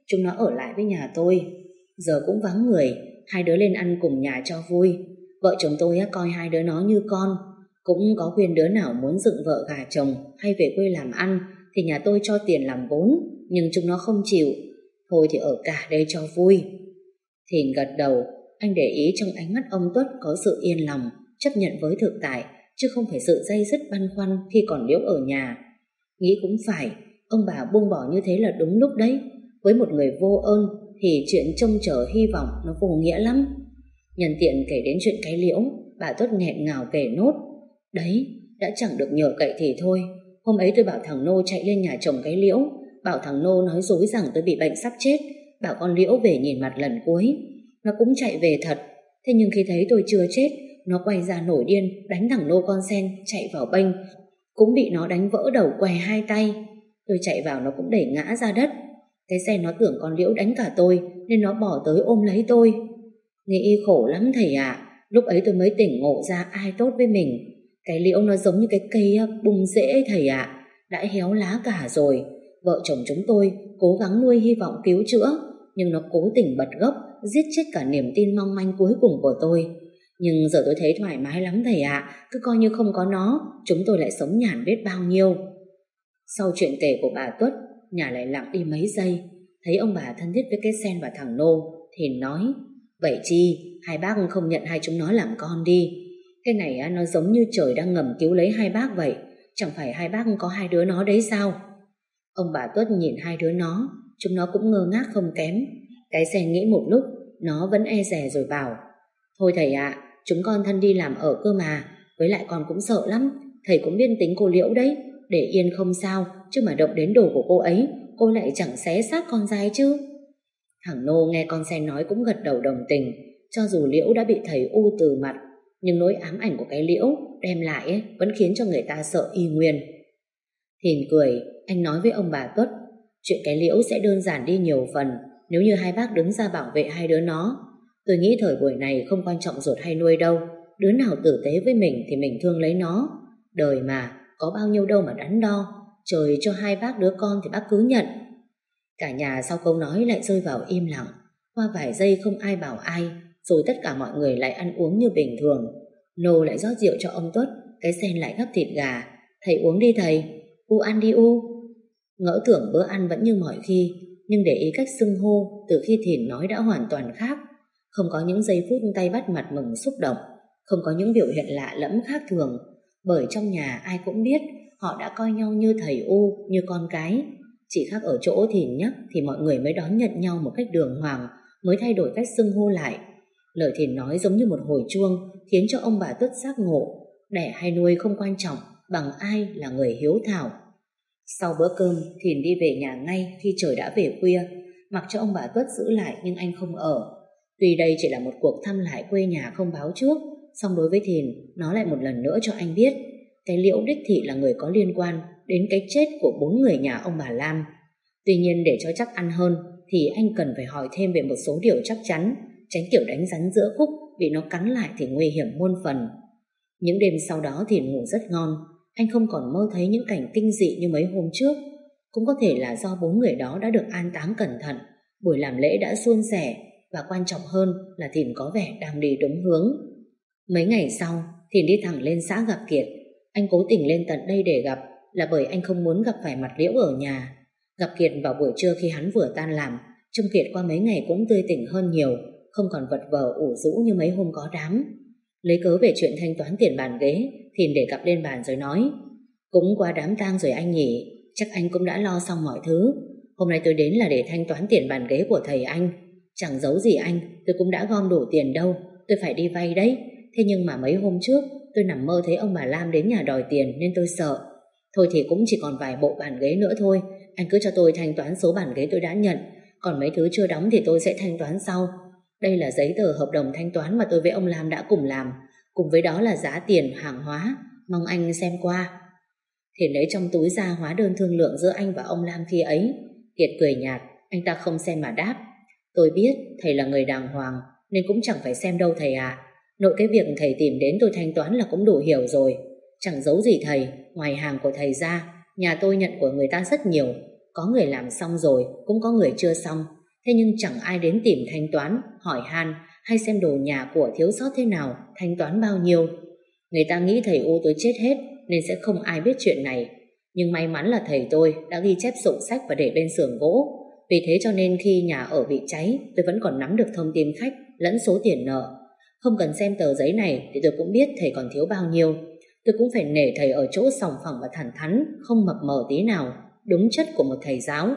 chúng nó ở lại với nhà tôi. Giờ cũng vắng người, hai đứa lên ăn cùng nhà cho vui. Vợ chồng tôi coi hai đứa nó như con. Cũng có khuyên đứa nào muốn dựng vợ gả chồng hay về quê làm ăn thì nhà tôi cho tiền làm vốn, nhưng chúng nó không chịu. Thôi thì ở cả đây cho vui. Thìn gật đầu. Anh để ý trong ánh mắt ông Tuất có sự yên lòng, chấp nhận với thực tại, chứ không phải sự day dứt băn khoăn khi còn Liễu ở nhà. Nghĩ cũng phải, ông bà buông bỏ như thế là đúng lúc đấy. Với một người vô ơn thì chuyện trông chờ hy vọng nó vô nghĩa lắm. Nhân tiện kể đến chuyện cái Liễu, bà Tuất nghẹn ngào kể nốt. Đấy, đã chẳng được nhờ cậy thì thôi. Hôm ấy tôi bảo thằng Nô chạy lên nhà chồng cái Liễu, bảo thằng Nô nói dối rằng tôi bị bệnh sắp chết, bảo con Liễu về nhìn mặt lần cuối. Nó cũng chạy về thật. Thế nhưng khi thấy tôi chưa chết, nó quay ra nổi điên, đánh thằng Nô con sen chạy vào bênh, cũng bị nó đánh vỡ đầu què hai tay. Tôi chạy vào nó cũng đẩy ngã ra đất. Cái sen nó tưởng con Liễu đánh cả tôi nên nó bỏ tới ôm lấy tôi. Nghĩ khổ lắm thầy ạ. Lúc ấy tôi mới tỉnh ngộ ra ai tốt với mình. Cái Liễu nó giống như cái cây bung rễ thầy ạ, đã héo lá cả rồi. Vợ chồng chúng tôi cố gắng nuôi hy vọng cứu chữa, nhưng nó cố tình bật gốc, giết chết cả niềm tin mong manh cuối cùng của tôi. Nhưng giờ tôi thấy thoải mái lắm thầy ạ. Cứ coi như không có nó, chúng tôi lại sống nhàn biết bao nhiêu. Sau chuyện kể của bà Tuất, nhà lại lặng đi mấy giây. Thấy ông bà thân thiết với cái sen và thằng Nô thì nói: vậy chi hai bác không nhận hai chúng nó làm con đi. Cái này nó giống như trời đang ngầm cứu lấy hai bác vậy. Chẳng phải hai bác có hai đứa nó đấy sao? Ông bà Tuất nhìn hai đứa nó, chúng nó cũng ngơ ngác không kém. Cái sen nghĩ một lúc, nó vẫn e dè rồi bảo: thôi thầy ạ, à, chúng con thân đi làm ở cơ mà. Với lại con cũng sợ lắm. Thầy cũng biết tính cô Liễu đấy. Để yên không sao, chứ mà động đến đồ của cô ấy, cô lại chẳng xé xác con dai chứ. Thằng Nô nghe con sen nói cũng gật đầu đồng tình. Cho dù Liễu đã bị thầy u từ mặt, nhưng nỗi ám ảnh của cái Liễu đem lại ấy, vẫn khiến cho người ta sợ y nguyên. Thìn cười. Anh nói với ông bà Tuất: chuyện cái Liễu sẽ đơn giản đi nhiều phần nếu như hai bác đứng ra bảo vệ hai đứa nó. Tôi nghĩ thời buổi này không quan trọng ruột hay nuôi đâu. Đứa nào tử tế với mình thì mình thương lấy nó. Đời mà, có bao nhiêu đâu mà đắn đo. Trời cho hai bác đứa con thì bác cứ nhận. Cả nhà sau câu nói lại rơi vào im lặng. Qua vài giây không ai bảo ai, rồi tất cả mọi người lại ăn uống như bình thường. Nô lại rót rượu cho ông Tuất, cái sen lại gắp thịt gà. Thầy uống đi thầy. U ăn đi U. Ngỡ tưởng bữa ăn vẫn như mọi khi, nhưng để ý cách xưng hô từ khi Thìn nói đã hoàn toàn khác. Không có những giây phút tay bắt mặt mừng xúc động, không có những biểu hiện lạ lẫm khác thường. Bởi trong nhà ai cũng biết họ đã coi nhau như thầy U, như con cái. Chỉ khác ở chỗ Thìn nhắc thì mọi người mới đón nhận nhau một cách đường hoàng, mới thay đổi cách xưng hô lại. Lời Thìn nói giống như một hồi chuông, khiến cho ông bà Tuất giác ngộ. Đẻ hay nuôi không quan trọng, bằng ai là người hiếu thảo. Sau bữa cơm, Thìn đi về nhà ngay khi trời đã về khuya, mặc cho ông bà Tuất giữ lại nhưng anh không ở. Tuy đây chỉ là một cuộc thăm lại quê nhà không báo trước, song đối với Thìn, nó lại một lần nữa cho anh biết cái Liễu đích thị là người có liên quan đến cái chết của bốn người nhà ông bà Lam. Tuy nhiên để cho chắc ăn hơn thì anh cần phải hỏi thêm về một số điều chắc chắn, tránh kiểu đánh rắn giữa khúc, bị nó cắn lại thì nguy hiểm muôn phần. Những đêm sau đó Thìn ngủ rất ngon. Anh không còn mơ thấy những cảnh kinh dị như mấy hôm trước. Cũng có thể là do bốn người đó đã được an táng cẩn thận, buổi làm lễ đã suôn sẻ, và quan trọng hơn là Thìn có vẻ đang đi đúng hướng. Mấy ngày sau, Thìn đi thẳng lên xã gặp Kiệt. Anh cố tình lên tận đây để gặp là bởi anh không muốn gặp phải mặt Liễu ở nhà. Gặp Kiệt vào buổi trưa khi hắn vừa tan làm, trông Kiệt qua mấy ngày cũng tươi tỉnh hơn nhiều, không còn vật vờ ủ rũ như mấy hôm có đám. Lấy cớ về chuyện thanh toán tiền bàn ghế, Thìn để cặp lên bàn rồi nói: cũng qua đám tang rồi anh nhỉ, chắc anh cũng đã lo xong mọi thứ. Hôm nay tôi đến là để thanh toán tiền bàn ghế của thầy anh. Chẳng giấu gì anh, tôi cũng đã gom đủ tiền đâu, tôi phải đi vay đấy. Thế nhưng mà mấy hôm trước tôi nằm mơ thấy ông bà Lam đến nhà đòi tiền nên tôi sợ. Thôi thì cũng chỉ còn vài bộ bàn ghế nữa thôi, anh cứ cho tôi thanh toán số bàn ghế tôi đã nhận, còn mấy thứ chưa đóng thì tôi sẽ thanh toán sau. Đây là giấy tờ hợp đồng thanh toán mà tôi với ông Lam đã cùng làm, cùng với đó là giá tiền hàng hóa, mong anh xem qua. Thiện lấy trong túi ra hóa đơn thương lượng giữa anh và ông Lam khi ấy. Kiệt cười nhạt, anh ta không xem mà đáp: tôi biết thầy là người đàng hoàng nên cũng chẳng phải xem đâu thầy ạ. À. Nội cái việc thầy tìm đến tôi thanh toán là cũng đủ hiểu rồi. Chẳng giấu gì thầy, ngoài hàng của thầy ra, nhà tôi nhận của người ta rất nhiều. Có người làm xong rồi, cũng có người chưa xong. Thế nhưng chẳng ai đến tìm thanh toán, hỏi han hay xem đồ nhà của thiếu sót thế nào, thanh toán bao nhiêu. Người ta nghĩ thầy U tôi chết hết nên sẽ không ai biết chuyện này. Nhưng may mắn là thầy tôi đã ghi chép sổ sách và để bên xưởng gỗ. Vì thế cho nên khi nhà ở bị cháy, tôi vẫn còn nắm được thông tin khách lẫn số tiền nợ. Không cần xem tờ giấy này thì tôi cũng biết thầy còn thiếu bao nhiêu. Tôi cũng phải nể thầy ở chỗ sòng phẳng và thẳng thắn, không mập mờ tí nào, đúng chất của một thầy giáo.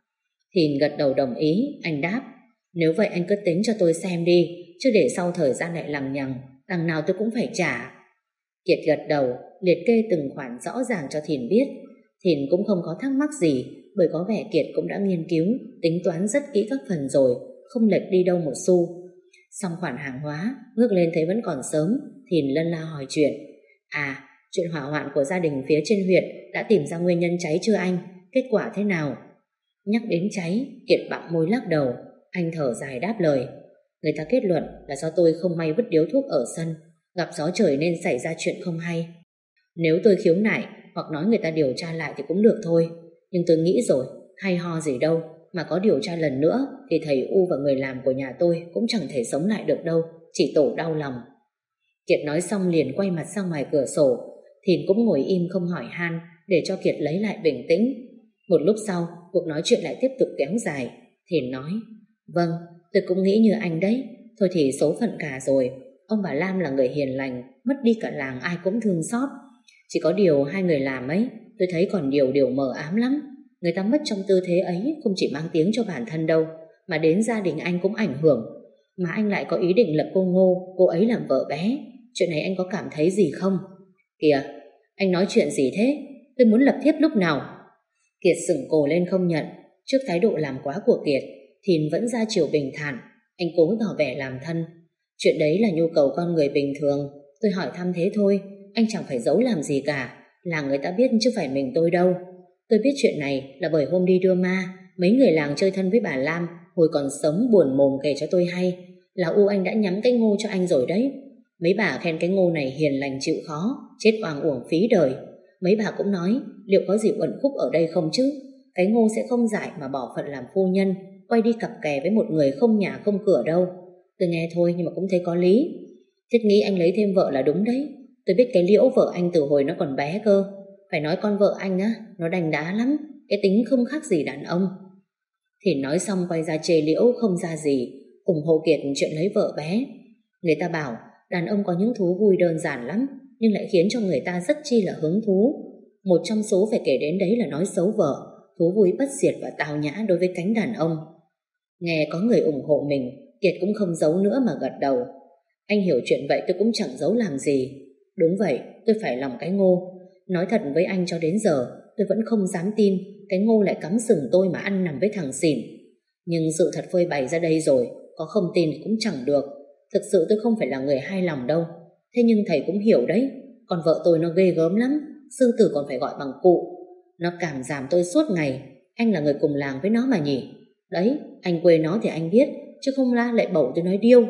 Thìn gật đầu đồng ý. Anh đáp: nếu vậy anh cứ tính cho tôi xem đi, chứ để sau thời gian lại lằng nhằng, đằng nào tôi cũng phải trả. Kiệt gật đầu, liệt kê từng khoản rõ ràng cho Thìn biết. Thìn cũng không có thắc mắc gì, bởi có vẻ Kiệt cũng đã nghiên cứu, tính toán rất kỹ các phần rồi, không lệch đi đâu một xu. Xong khoản hàng hóa, ngước lên thấy vẫn còn sớm, Thìn lân la hỏi chuyện. À, chuyện hỏa hoạn của gia đình phía trên huyện đã tìm ra nguyên nhân cháy chưa anh? Kết quả thế nào? Nhắc đến cháy, Kiệt bặm môi lắc đầu. Anh thở dài đáp lời: người ta kết luận là do tôi không may vứt điếu thuốc ở sân, gặp gió trời nên xảy ra chuyện không hay. Nếu tôi khiếu nại hoặc nói người ta điều tra lại thì cũng được thôi, nhưng tôi nghĩ rồi, hay ho gì đâu, mà có điều tra lần nữa thì thầy U và người làm của nhà tôi cũng chẳng thể sống lại được đâu, chỉ tổ đau lòng. Kiệt nói xong liền quay mặt sang ngoài cửa sổ. Thìn cũng ngồi im không hỏi han, để cho Kiệt lấy lại bình tĩnh. Một lúc sau, cuộc nói chuyện lại tiếp tục kéo dài. Thìn nói: vâng, tôi cũng nghĩ như anh đấy. Thôi thì số phận cả rồi. Ông bà Lam là người hiền lành, mất đi cả làng ai cũng thương xót. Chỉ có điều hai người làm ấy, tôi thấy còn điều điều mờ ám lắm. Người ta mất trong tư thế ấy không chỉ mang tiếng cho bản thân đâu, mà đến gia đình anh cũng ảnh hưởng. Mà anh lại có ý định lập cô Ngô, cô ấy làm vợ bé. Chuyện này anh có cảm thấy gì không? Kìa, anh nói chuyện gì thế? Tôi muốn lập thiếp lúc nào? Kiệt sững cổ lên không nhận. Trước thái độ làm quá của Kiệt, Thìn vẫn ra chiều bình thản. Anh cố tỏ vẻ làm thân. Chuyện đấy là nhu cầu con người bình thường, tôi hỏi thăm thế thôi, anh chẳng phải giấu làm gì cả. Làng người ta biết chứ phải mình tôi đâu. Tôi biết chuyện này là bởi hôm đi đưa ma, mấy người làng chơi thân với bà Lam, hồi còn sống buồn mồm kể cho tôi hay là U anh đã nhắm cái Ngô cho anh rồi đấy. Mấy bà khen cái Ngô này hiền lành chịu khó, chết oang uổng phí đời. Mấy bà cũng nói liệu có gì uẩn khúc ở đây không chứ. Cái Ngô sẽ không dại mà bỏ phận làm phu nhân, quay đi cặp kè với một người không nhà không cửa đâu. Tôi nghe thôi nhưng mà cũng thấy có lý. Thiết nghĩ anh lấy thêm vợ là đúng đấy. Tôi biết cái Liễu vợ anh từ hồi nó còn bé cơ. Phải nói con vợ anh á, nó đành đá lắm, cái tính không khác gì đàn ông. Thì nói xong quay ra chê Liễu không ra gì, ủng hộ Kiệt chuyện lấy vợ bé. Người ta bảo đàn ông có những thú vui đơn giản lắm, nhưng lại khiến cho người ta rất chi là hứng thú. Một trong số phải kể đến đấy là nói xấu vợ, thú vui bất diệt và tào nhã đối với cánh đàn ông. Nghe có người ủng hộ mình, Kiệt cũng không giấu nữa mà gật đầu. Anh hiểu chuyện vậy tôi cũng chẳng giấu làm gì. Đúng vậy, tôi phải lòng cái Ngô. Nói thật với anh cho đến giờ tôi vẫn không dám tin cái Ngô lại cắm sừng tôi mà ăn nằm với thằng xỉn. Nhưng sự thật phơi bày ra đây rồi, có không tin thì cũng chẳng được. Thực sự tôi không phải là người hai lòng đâu. Thế nhưng thầy cũng hiểu đấy, còn vợ tôi nó ghê gớm lắm, sư tử còn phải gọi bằng cụ. Nó cảm giảm tôi suốt ngày. Anh là người cùng làng với nó mà nhỉ? Đấy, anh quê nó thì anh biết, chứ không la lại bầu tôi nói điêu.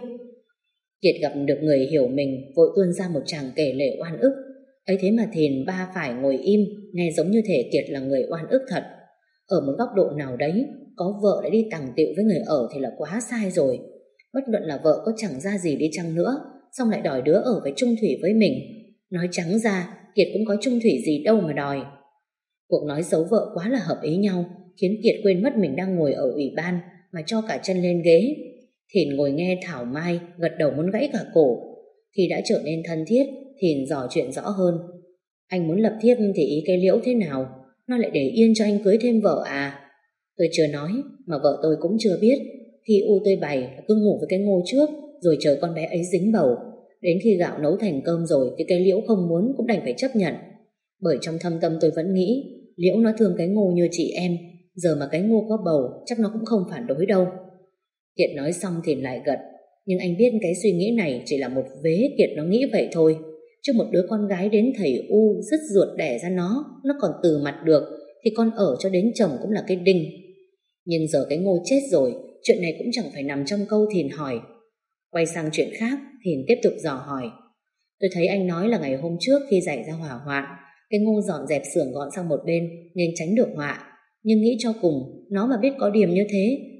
Kiệt gặp được người hiểu mình, vội tuôn ra một tràng kể lể oan ức. Ấy thế mà Thìn ba phải ngồi im, nghe giống như thể Kiệt là người oan ức thật. Ở một góc độ nào đấy, có vợ lại đi tằng tiệu với người ở thì là quá sai rồi. Bất luận là vợ có chẳng ra gì đi chăng nữa, xong lại đòi đứa ở với chung thủy với mình. Nói trắng ra, Kiệt cũng có chung thủy gì đâu mà đòi. Cuộc nói xấu vợ quá là hợp ý nhau, khiến Kiệt quên mất mình đang ngồi ở ủy ban mà cho cả chân lên ghế. Thìn ngồi nghe thảo mai, gật đầu muốn gãy cả cổ. Khi đã trở nên thân thiết, Thìn dò chuyện rõ hơn. Anh muốn lập thiếp thì ý cái Liễu thế nào? Nó lại để yên cho anh cưới thêm vợ à? Tôi chưa nói, mà vợ tôi cũng chưa biết. Khi U tôi bày là cứ ngủ với cái Ngô trước, rồi chờ con bé ấy dính bầu. Đến khi gạo nấu thành cơm rồi thì cái Liễu không muốn cũng đành phải chấp nhận. Bởi trong thâm tâm tôi vẫn nghĩ Liễu nó thương cái Ngô như chị em. Giờ mà cái Ngô có bầu chắc nó cũng không phản đối đâu. Kiệt nói xong thì lại gật. Nhưng anh biết cái suy nghĩ này chỉ là một vế Kiệt nó nghĩ vậy thôi. Chứ một đứa con gái đến thầy U dứt ruột đẻ ra nó, nó còn từ mặt được, thì con ở cho đến chồng cũng là cái đinh. Nhưng giờ cái Ngô chết rồi, chuyện này cũng chẳng phải nằm trong câu Thìn hỏi. Quay sang chuyện khác, Thìn tiếp tục dò hỏi. Tôi thấy anh nói là ngày hôm trước khi xảy ra hỏa hoạn, cái Ngô dọn dẹp xưởng gọn sang một bên nên tránh được họa. Nhưng nghĩ cho cùng, nó mà biết có điểm như thế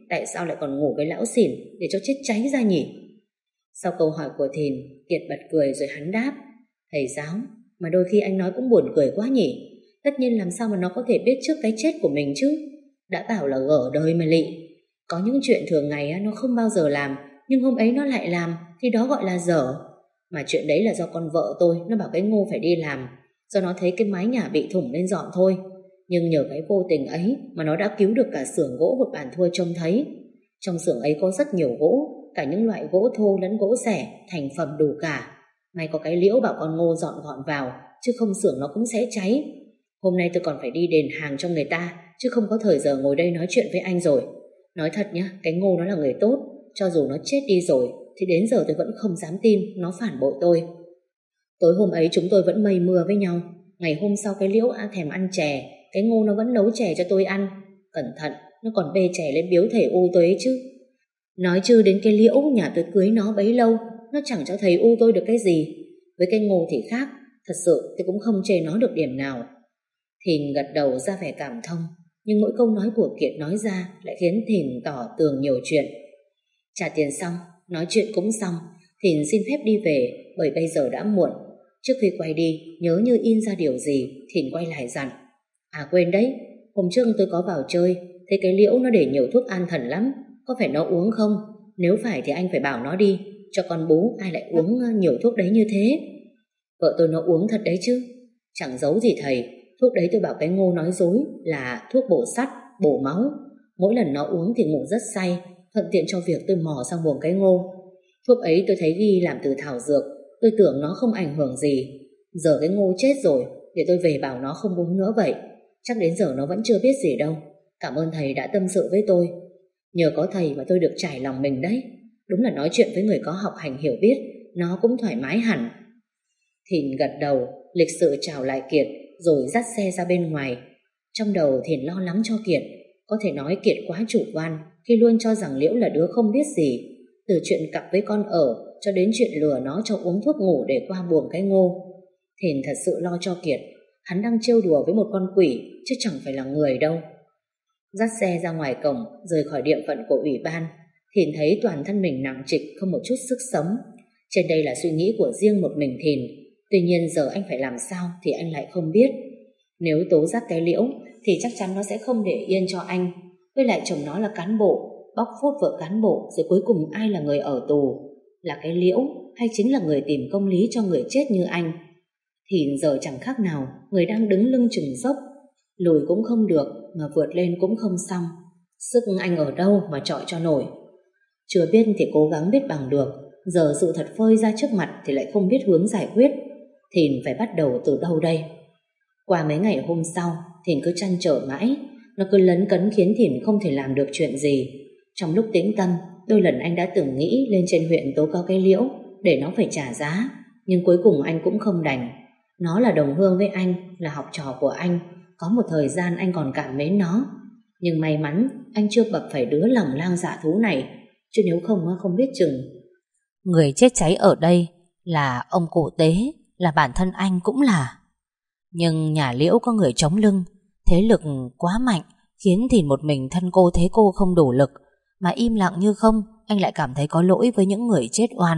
tại sao lại còn ngủ với lão xỉn để cho chết cháy ra nhỉ? Sau câu hỏi của Thìn, Kiệt bật cười rồi hắn đáp: Thầy giáo, mà đôi khi anh nói cũng buồn cười quá nhỉ. Tất nhiên làm sao mà nó có thể biết trước cái chết của mình chứ. Đã bảo là gở đời mà lị. Có những chuyện thường ngày nó không bao giờ làm, nhưng hôm ấy nó lại làm, thì đó gọi là dở. Mà chuyện đấy là do con vợ tôi, nó bảo cái Ngô phải đi làm, do nó thấy cái mái nhà bị thủng nên dọn thôi. Nhưng nhờ cái vô tình ấy mà nó đã cứu được cả xưởng gỗ một bàn thua trông thấy. Trong xưởng ấy có rất nhiều gỗ, cả những loại gỗ thô lẫn gỗ xẻ, thành phẩm đủ cả. May có cái Liễu bảo con Ngô dọn gọn vào, chứ không xưởng nó cũng sẽ cháy. Hôm nay tôi còn phải đi đền hàng cho người ta, chứ không có thời giờ ngồi đây nói chuyện với anh rồi. Nói thật nhá, cái Ngô nó là người tốt, cho dù nó chết đi rồi thì đến giờ tôi vẫn không dám tin nó phản bội tôi. Tối hôm ấy chúng tôi vẫn mây mưa với nhau. Ngày hôm sau cái Liễu à, thèm ăn chè, cái Ngô nó vẫn nấu chè cho tôi ăn. Cẩn thận, nó còn bê chè lên biếu thầy U tôi ấy chứ. Nói chứ đến cái Liễu, nhà tôi cưới nó bấy lâu, nó chẳng cho thầy U tôi được cái gì. Với cái Ngô thì khác, thật sự tôi cũng không chê nó được điểm nào. Thìn gật đầu ra vẻ cảm thông, nhưng mỗi câu nói của Kiệt nói ra lại khiến Thìn tỏ tường nhiều chuyện. Trả tiền xong, nói chuyện cũng xong, Thìn xin phép đi về bởi bây giờ đã muộn. Trước khi quay đi, nhớ như in ra điều gì, Thìn quay lại dặn: À quên đấy, hôm trước tôi có vào chơi, thấy cái Liễu nó để nhiều thuốc an thần lắm, có phải nó uống không? Nếu phải thì anh phải bảo nó đi, cho con bú ai lại uống nhiều thuốc đấy như thế. Vợ tôi nó uống thật đấy chứ. Chẳng giấu gì thầy, thuốc đấy tôi bảo cái Ngô nói dối là thuốc bổ sắt, bổ máu. Mỗi lần nó uống thì ngủ rất say, thuận tiện cho việc tôi mò sang buồng cái Ngô. Thuốc ấy tôi thấy ghi làm từ thảo dược, tôi tưởng nó không ảnh hưởng gì. Giờ cái Ngô chết rồi, để tôi về bảo nó không uống nữa vậy. Chắc đến giờ nó vẫn chưa biết gì đâu. Cảm ơn thầy đã tâm sự với tôi. Nhờ có thầy mà tôi được trải lòng mình đấy. Đúng là nói chuyện với người có học hành hiểu biết, nó cũng thoải mái hẳn. Thìn gật đầu, lịch sự chào lại Kiệt, rồi dắt xe ra bên ngoài. Trong đầu Thìn lo lắng cho Kiệt. Có thể nói Kiệt quá chủ quan khi luôn cho rằng Liễu là đứa không biết gì. Từ chuyện cặp với con ở cho đến chuyện lừa nó cho uống thuốc ngủ để qua buồng cái Ngô. Thìn thật sự lo cho Kiệt. Hắn đang trêu đùa với một con quỷ, chứ chẳng phải là người đâu. Dắt xe ra ngoài cổng, rời khỏi địa phận của ủy ban, Thìn thấy toàn thân mình nặng trịch, không một chút sức sống. Trên đây là suy nghĩ của riêng một mình Thìn. Tuy nhiên giờ anh phải làm sao thì anh lại không biết. Nếu tố giác cái Liễu thì chắc chắn nó sẽ không để yên cho anh. Với lại chồng nó là cán bộ, bóc phốt vợ cán bộ, rồi cuối cùng ai là người ở tù? Là cái Liễu hay chính là người tìm công lý cho người chết như anh? Thìn giờ chẳng khác nào người đang đứng lưng chừng dốc, lùi cũng không được mà vượt lên cũng không xong. Sức anh ở đâu mà chọi cho nổi? Chưa biết thì cố gắng biết bằng được. Giờ sự thật phơi ra trước mặt thì lại không biết hướng giải quyết. Thìn phải bắt đầu từ đâu đây? Qua mấy ngày hôm sau, Thìn cứ trăn trở mãi. Nó cứ lấn cấn khiến Thìn không thể làm được chuyện gì. Trong lúc tĩnh tâm, đôi lần anh đã từng nghĩ lên trên huyện tố cáo cái Liễu để nó phải trả giá. Nhưng cuối cùng anh cũng không đành. Nó là đồng hương với anh, là học trò của anh. Có một thời gian anh còn cảm mến nó. Nhưng may mắn anh chưa bập phải đứa lòng lang dạ thú này, chứ nếu không không biết chừng. Người chết cháy ở đây là ông cụ Tế, là bản thân anh cũng là. Nhưng nhà Liễu có người chống lưng, thế lực quá mạnh khiến Thìn một mình thân cô thế cô không đủ lực. Mà im lặng như không, anh lại cảm thấy có lỗi với những người chết oan.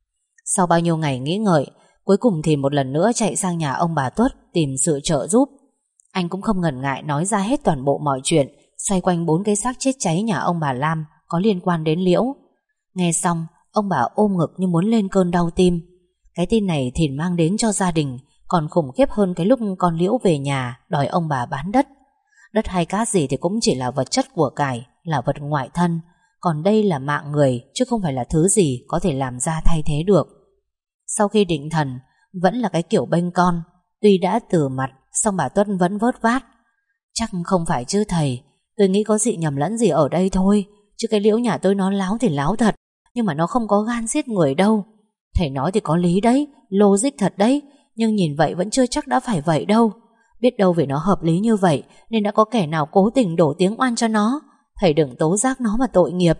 Sau bao nhiêu ngày nghĩ ngợi, cuối cùng Thìn một lần nữa chạy sang nhà ông bà Tuất tìm sự trợ giúp. Anh cũng không ngần ngại nói ra hết toàn bộ mọi chuyện xoay quanh bốn cái xác chết cháy nhà ông bà Lam có liên quan đến Liễu. Nghe xong, ông bà ôm ngực như muốn lên cơn đau tim. Cái tin này Thìn mang đến cho gia đình còn khủng khiếp hơn cái lúc con Liễu về nhà đòi ông bà bán đất. Đất hay cát gì thì cũng chỉ là vật chất của cải, là vật ngoại thân. Còn đây là mạng người, chứ không phải là thứ gì có thể làm ra thay thế được. Sau khi định thần, vẫn là cái kiểu bênh con. Tuy đã từ mặt, song bà Tuất vẫn vớt vát. Chắc không phải chứ thầy, tôi nghĩ có gì nhầm lẫn gì ở đây thôi. Chứ cái Liễu nhà tôi nó láo thì láo thật, nhưng mà nó không có gan giết người đâu. Thầy nói thì có lý đấy, logic thật đấy, nhưng nhìn vậy vẫn chưa chắc đã phải vậy đâu. Biết đâu vì nó hợp lý như vậy nên đã có kẻ nào cố tình đổ tiếng oan cho nó. Thầy đừng tố giác nó mà tội nghiệp.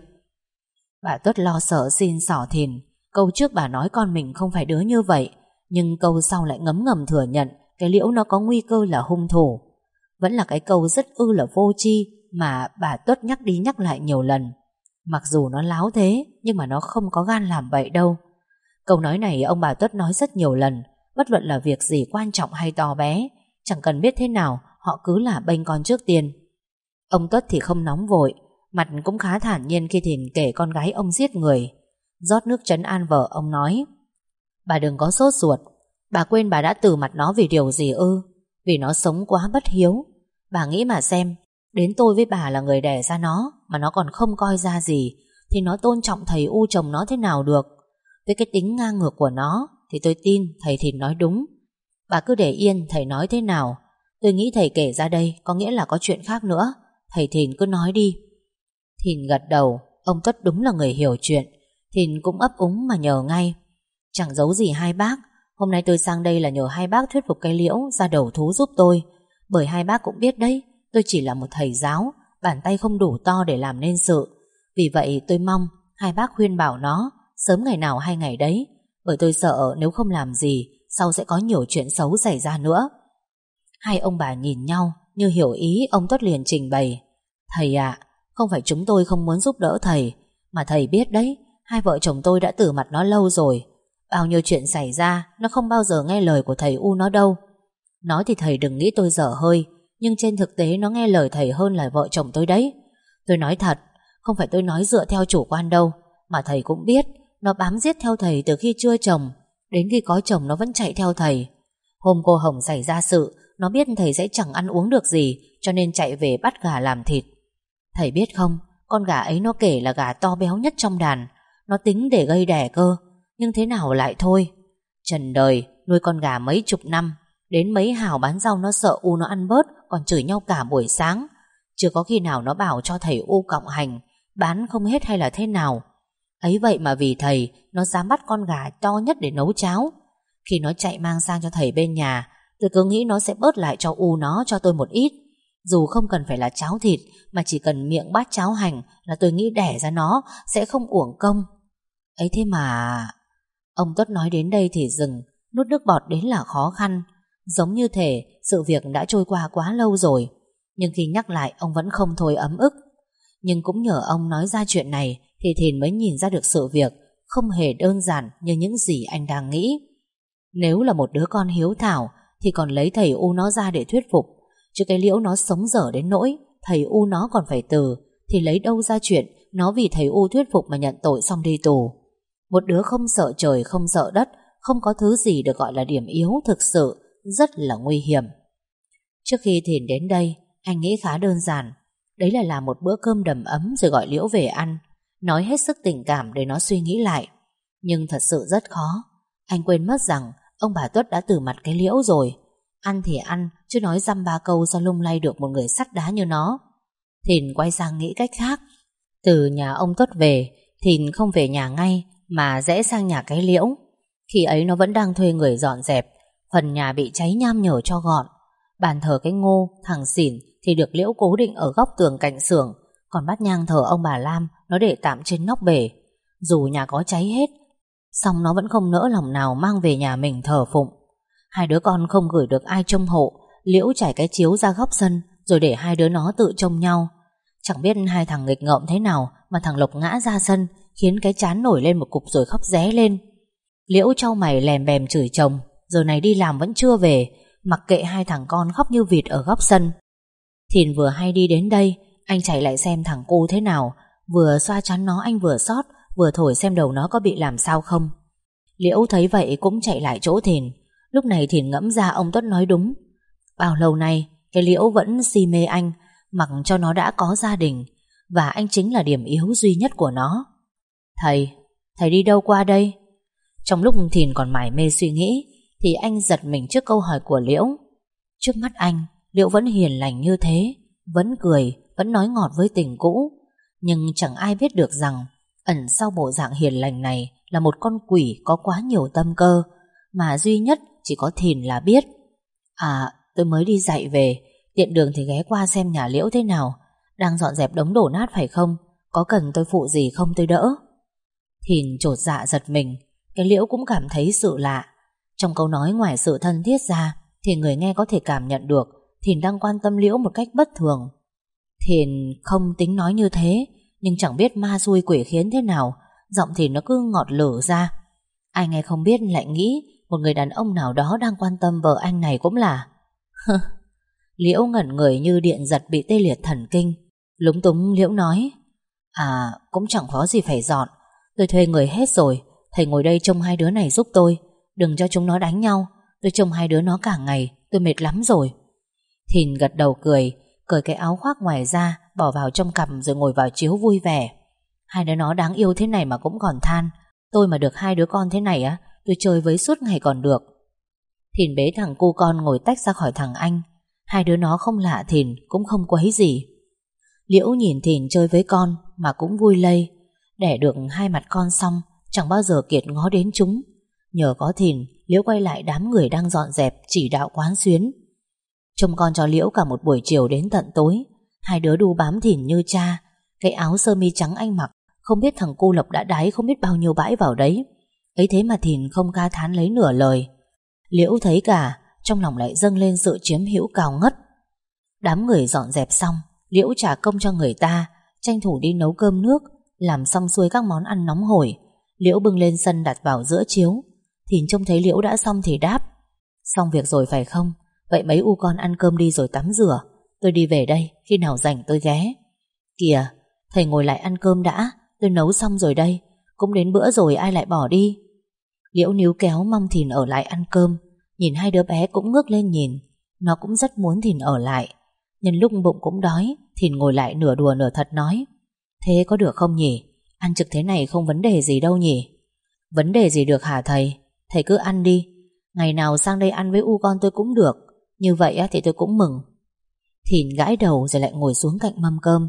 Bà Tuất lo sợ xin xỏ Thìn. Câu trước bà nói con mình không phải đứa như vậy, nhưng câu sau lại ngấm ngầm thừa nhận cái Liễu nó có nguy cơ là hung thủ. Vẫn là cái câu rất ư là vô tri, mà bà Tuất nhắc đi nhắc lại nhiều lần. Mặc dù nó láo thế, nhưng mà nó không có gan làm vậy đâu. Câu nói này ông bà Tuất nói rất nhiều lần, bất luận là việc gì quan trọng hay to bé, chẳng cần biết thế nào, họ cứ là bênh con trước tiên. Ông Tuất thì không nóng vội, mặt cũng khá thản nhiên khi Thìn kể con gái ông giết người. Rót nước trấn an vợ, ông nói: bà đừng có sốt ruột. Bà quên bà đã từ mặt nó vì điều gì ư? Vì nó sống quá bất hiếu. Bà nghĩ mà xem, đến tôi với bà là người đẻ ra nó mà nó còn không coi ra gì, thì nó tôn trọng thầy U chồng nó thế nào được? Với cái tính ngang ngược của nó thì tôi tin thầy Thìn nói đúng. Bà cứ để yên thầy nói thế nào. Tôi nghĩ thầy kể ra đây có nghĩa là có chuyện khác nữa. Thầy Thìn cứ nói đi. Thìn gật đầu. Ông Tuất đúng là người hiểu chuyện. Thìn cũng ấp úng mà nhờ ngay. Chẳng giấu gì hai bác, hôm nay tôi sang đây là nhờ hai bác thuyết phục cái Liễu ra đầu thú giúp tôi. Bởi hai bác cũng biết đấy, tôi chỉ là một thầy giáo, bàn tay không đủ to để làm nên sự. Vì vậy tôi mong hai bác khuyên bảo nó sớm ngày nào hay ngày đấy. Bởi tôi sợ nếu không làm gì, sau sẽ có nhiều chuyện xấu xảy ra nữa. Hai ông bà nhìn nhau, như hiểu ý, ông Tuất liền trình bày: thầy ạ, không phải chúng tôi không muốn giúp đỡ thầy, mà thầy biết đấy, hai vợ chồng tôi đã từ mặt nó lâu rồi. Bao nhiêu chuyện xảy ra, nó không bao giờ nghe lời của thầy U nó đâu. Nói thì thầy đừng nghĩ tôi dở hơi, nhưng trên thực tế nó nghe lời thầy hơn là vợ chồng tôi đấy. Tôi nói thật, không phải tôi nói dựa theo chủ quan đâu, mà thầy cũng biết nó bám giết theo thầy từ khi chưa chồng. Đến khi có chồng nó vẫn chạy theo thầy. Hôm cô Hồng xảy ra sự, nó biết thầy sẽ chẳng ăn uống được gì, cho nên chạy về bắt gà làm thịt. Thầy biết không, con gà ấy nó kể là gà to béo nhất trong đàn. Nó tính để gây đẻ cơ, nhưng thế nào lại thôi. Trần đời, nuôi con gà mấy chục năm, đến mấy hào bán rau nó sợ U nó ăn bớt, còn chửi nhau cả buổi sáng. Chưa có khi nào nó bảo cho thầy U cộng hành, bán không hết hay là thế nào. Ấy vậy mà vì thầy, nó dám bắt con gà to nhất để nấu cháo. Khi nó chạy mang sang cho thầy bên nhà, tôi cứ nghĩ nó sẽ bớt lại cho U nó cho tôi một ít. Dù không cần phải là cháo thịt, mà chỉ cần miệng bát cháo hành là tôi nghĩ đẻ ra nó sẽ không uổng công. Ấy thế mà... Ông Tuất nói đến đây thì dừng, nuốt nước bọt đến là khó khăn. Giống như thể sự việc đã trôi qua quá lâu rồi, nhưng khi nhắc lại ông vẫn không thôi ấm ức. Nhưng cũng nhờ ông nói ra chuyện này thì Thìn mới nhìn ra được sự việc không hề đơn giản như những gì anh đang nghĩ. Nếu là một đứa con hiếu thảo thì còn lấy thầy U nó ra để thuyết phục, chứ cái Liễu nó sống dở đến nỗi thầy U nó còn phải từ, thì lấy đâu ra chuyện nó vì thầy U thuyết phục mà nhận tội xong đi tù. Một đứa không sợ trời không sợ đất, không có thứ gì được gọi là điểm yếu thực sự, rất là nguy hiểm. Trước khi Thìn đến đây, anh nghĩ khá đơn giản. Đấy là làm một bữa cơm đầm ấm rồi gọi Liễu về ăn, nói hết sức tình cảm để nó suy nghĩ lại. Nhưng thật sự rất khó. Anh quên mất rằng ông bà Tuất đã từ mặt cái Liễu rồi. Ăn thì ăn, chứ nói dăm ba câu sao lung lay được một người sắt đá như nó. Thìn quay sang nghĩ cách khác. Từ nhà ông Tuất về, Thìn không về nhà ngay mà rẽ sang nhà cái Liễu. Khi ấy nó vẫn đang thuê người dọn dẹp. Phần nhà bị cháy nham nhở cho gọn. Bàn thờ cái Ngô, thằng Xỉn thì được Liễu cố định ở góc tường cạnh xưởng, còn bát nhang thờ ông bà Lam nó để tạm trên nóc bể. Dù nhà có cháy hết, song nó vẫn không nỡ lòng nào mang về nhà mình thờ phụng. Hai đứa con không gửi được ai trông hộ, Liễu trải cái chiếu ra góc sân rồi để hai đứa nó tự trông nhau. Chẳng biết hai thằng nghịch ngợm thế nào mà thằng Lộc ngã ra sân, khiến cái trán nổi lên một cục rồi khóc ré lên. Liễu trao mày lèm bèm chửi chồng, giờ này đi làm vẫn chưa về, mặc kệ hai thằng con khóc như vịt ở góc sân. Thìn vừa hay đi đến đây, anh chạy lại xem thằng cu thế nào, vừa xoa trán nó anh vừa xót, vừa thổi xem đầu nó có bị làm sao không. Liễu thấy vậy cũng chạy lại chỗ Thìn. Lúc này Thìn ngẫm ra ông Tuất nói đúng. Bao lâu nay cái Liễu vẫn si mê anh, mặc cho nó đã có gia đình, và anh chính là điểm yếu duy nhất của nó. Thầy, thầy đi đâu qua đây? Trong lúc Thìn còn mải mê suy nghĩ thì anh giật mình trước câu hỏi của Liễu. Trước mắt anh, Liễu vẫn hiền lành như thế, vẫn cười, vẫn nói ngọt với tình cũ. Nhưng chẳng ai biết được rằng ẩn sau bộ dạng hiền lành này là một con quỷ có quá nhiều tâm cơ, mà duy nhất chỉ có Thìn là biết. À, tôi mới đi dạy về, tiện đường thì ghé qua xem nhà Liễu thế nào. Đang dọn dẹp đống đổ nát phải không? Có cần tôi phụ gì không tôi đỡ? Thìn chột dạ giật mình. Cái Liễu cũng cảm thấy sự lạ. Trong câu nói ngoài sự thân thiết ra thì người nghe có thể cảm nhận được Thìn đang quan tâm Liễu một cách bất thường. Thìn không tính nói như thế, nhưng chẳng biết ma xui quỷ khiến thế nào, giọng thì nó cứ ngọt lử ra. Ai nghe không biết lại nghĩ một người đàn ông nào đó đang quan tâm vợ anh này cũng là. Liễu ngẩn người như điện giật bị tê liệt thần kinh. Lúng túng Liễu nói: À, cũng chẳng có gì phải dọn, tôi thuê người hết rồi. Thầy ngồi đây trông hai đứa này giúp tôi, đừng cho chúng nó đánh nhau. Tôi trông hai đứa nó cả ngày, tôi mệt lắm rồi. Thìn gật đầu cười, cởi cái áo khoác ngoài ra, bỏ vào trong cặp rồi ngồi vào chiếu vui vẻ. Hai đứa nó đáng yêu thế này mà cũng còn than. Tôi mà được hai đứa con thế này á, tôi chơi với suốt ngày còn được. Thìn bế thằng cu con ngồi tách ra khỏi thằng anh. Hai đứa nó không lạ Thìn, cũng không quấy gì. Liễu nhìn Thìn chơi với con mà cũng vui lây. Đẻ được hai mặt con xong, chẳng bao giờ Kiệt ngó đến chúng. Nhờ có Thìn, Liễu quay lại đám người đang dọn dẹp, chỉ đạo quán xuyến. Trông con cho Liễu cả một buổi chiều đến tận tối. Hai đứa đu bám Thìn như cha. Cái áo sơ mi trắng anh mặc, không biết thằng cu Lộc đã đái không biết bao nhiêu bãi vào đấy. Ấy thế mà Thìn không ca thán lấy nửa lời. Liễu thấy cả, trong lòng lại dâng lên sự chiếm hữu cao ngất. Đám người dọn dẹp xong, Liễu trả công cho người ta, tranh thủ đi nấu cơm nước. Làm xong xuôi các món ăn nóng hổi, Liễu bưng lên sân đặt vào giữa chiếu. Thìn trông thấy Liễu đã xong thì đáp: Xong việc rồi phải không? Vậy mấy u con ăn cơm đi rồi tắm rửa. Tôi đi về đây, khi nào rảnh tôi ghé. Kìa, thầy ngồi lại ăn cơm đã, tôi nấu xong rồi đây. Cũng đến bữa rồi ai lại bỏ đi. Liễu níu kéo mong Thìn ở lại ăn cơm. Nhìn hai đứa bé cũng ngước lên nhìn. Nó cũng rất muốn Thìn ở lại. Nhân lúc bụng cũng đói, Thìn ngồi lại nửa đùa nửa thật nói: Thế có được không nhỉ? Ăn trực thế này không vấn đề gì đâu nhỉ? Vấn đề gì được hả thầy? Thầy cứ ăn đi. Ngày nào sang đây ăn với u con tôi cũng được. Như vậy thì tôi cũng mừng. Thìn gãi đầu rồi lại ngồi xuống cạnh mâm cơm.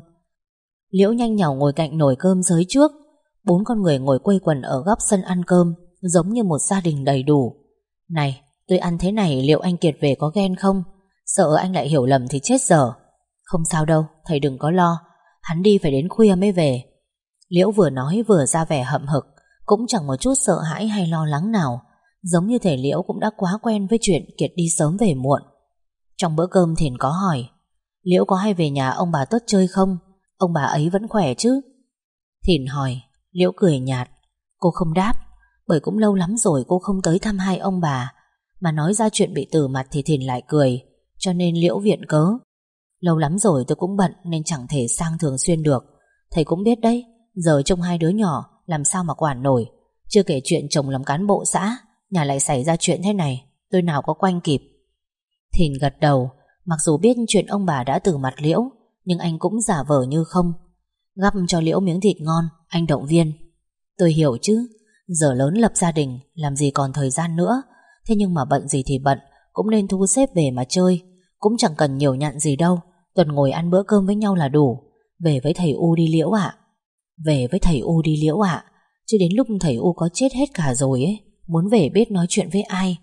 Liễu nhanh nhảu ngồi cạnh nồi cơm xới trước. Bốn con người ngồi quây quần ở góc sân ăn cơm, giống như một gia đình đầy đủ. Này, tôi ăn thế này liệu anh Kiệt về có ghen không? Sợ anh lại hiểu lầm thì chết dở. Không sao đâu, thầy đừng có lo. Hắn đi phải đến khuya mới về. Liễu vừa nói vừa ra vẻ hậm hực, cũng chẳng một chút sợ hãi hay lo lắng nào. Giống như thể Liễu cũng đã quá quen với chuyện Kiệt đi sớm về muộn. Trong bữa cơm Thìn có hỏi: Liễu có hay về nhà ông bà Tuất chơi không? Ông bà ấy vẫn khỏe chứ? Thìn hỏi. Liễu cười nhạt. Cô không đáp, bởi cũng lâu lắm rồi cô không tới thăm hai ông bà. Mà nói ra chuyện bị tử mặt thì Thìn lại cười, cho nên Liễu viện cớ: Lâu lắm rồi tôi cũng bận nên chẳng thể sang thường xuyên được. Thầy cũng biết đấy, giờ trông hai đứa nhỏ làm sao mà quản nổi. Chưa kể chuyện chồng làm cán bộ xã, nhà lại xảy ra chuyện thế này, tôi nào có quanh kịp. Thìn gật đầu. Mặc dù biết chuyện ông bà đã từ mặt Liễu, nhưng anh cũng giả vờ như không. Gắp cho Liễu miếng thịt ngon, anh động viên: Tôi hiểu chứ, giờ lớn lập gia đình, làm gì còn thời gian nữa. Thế nhưng mà bận gì thì bận, cũng nên thu xếp về mà chơi. Cũng chẳng cần nhiều nhặn gì đâu, tuần ngồi ăn bữa cơm với nhau là đủ. Về với thầy U đi Liễu ạ. Về với thầy U đi Liễu ạ. Chứ đến lúc thầy U có chết hết cả rồi ấy, muốn về biết nói chuyện với ai.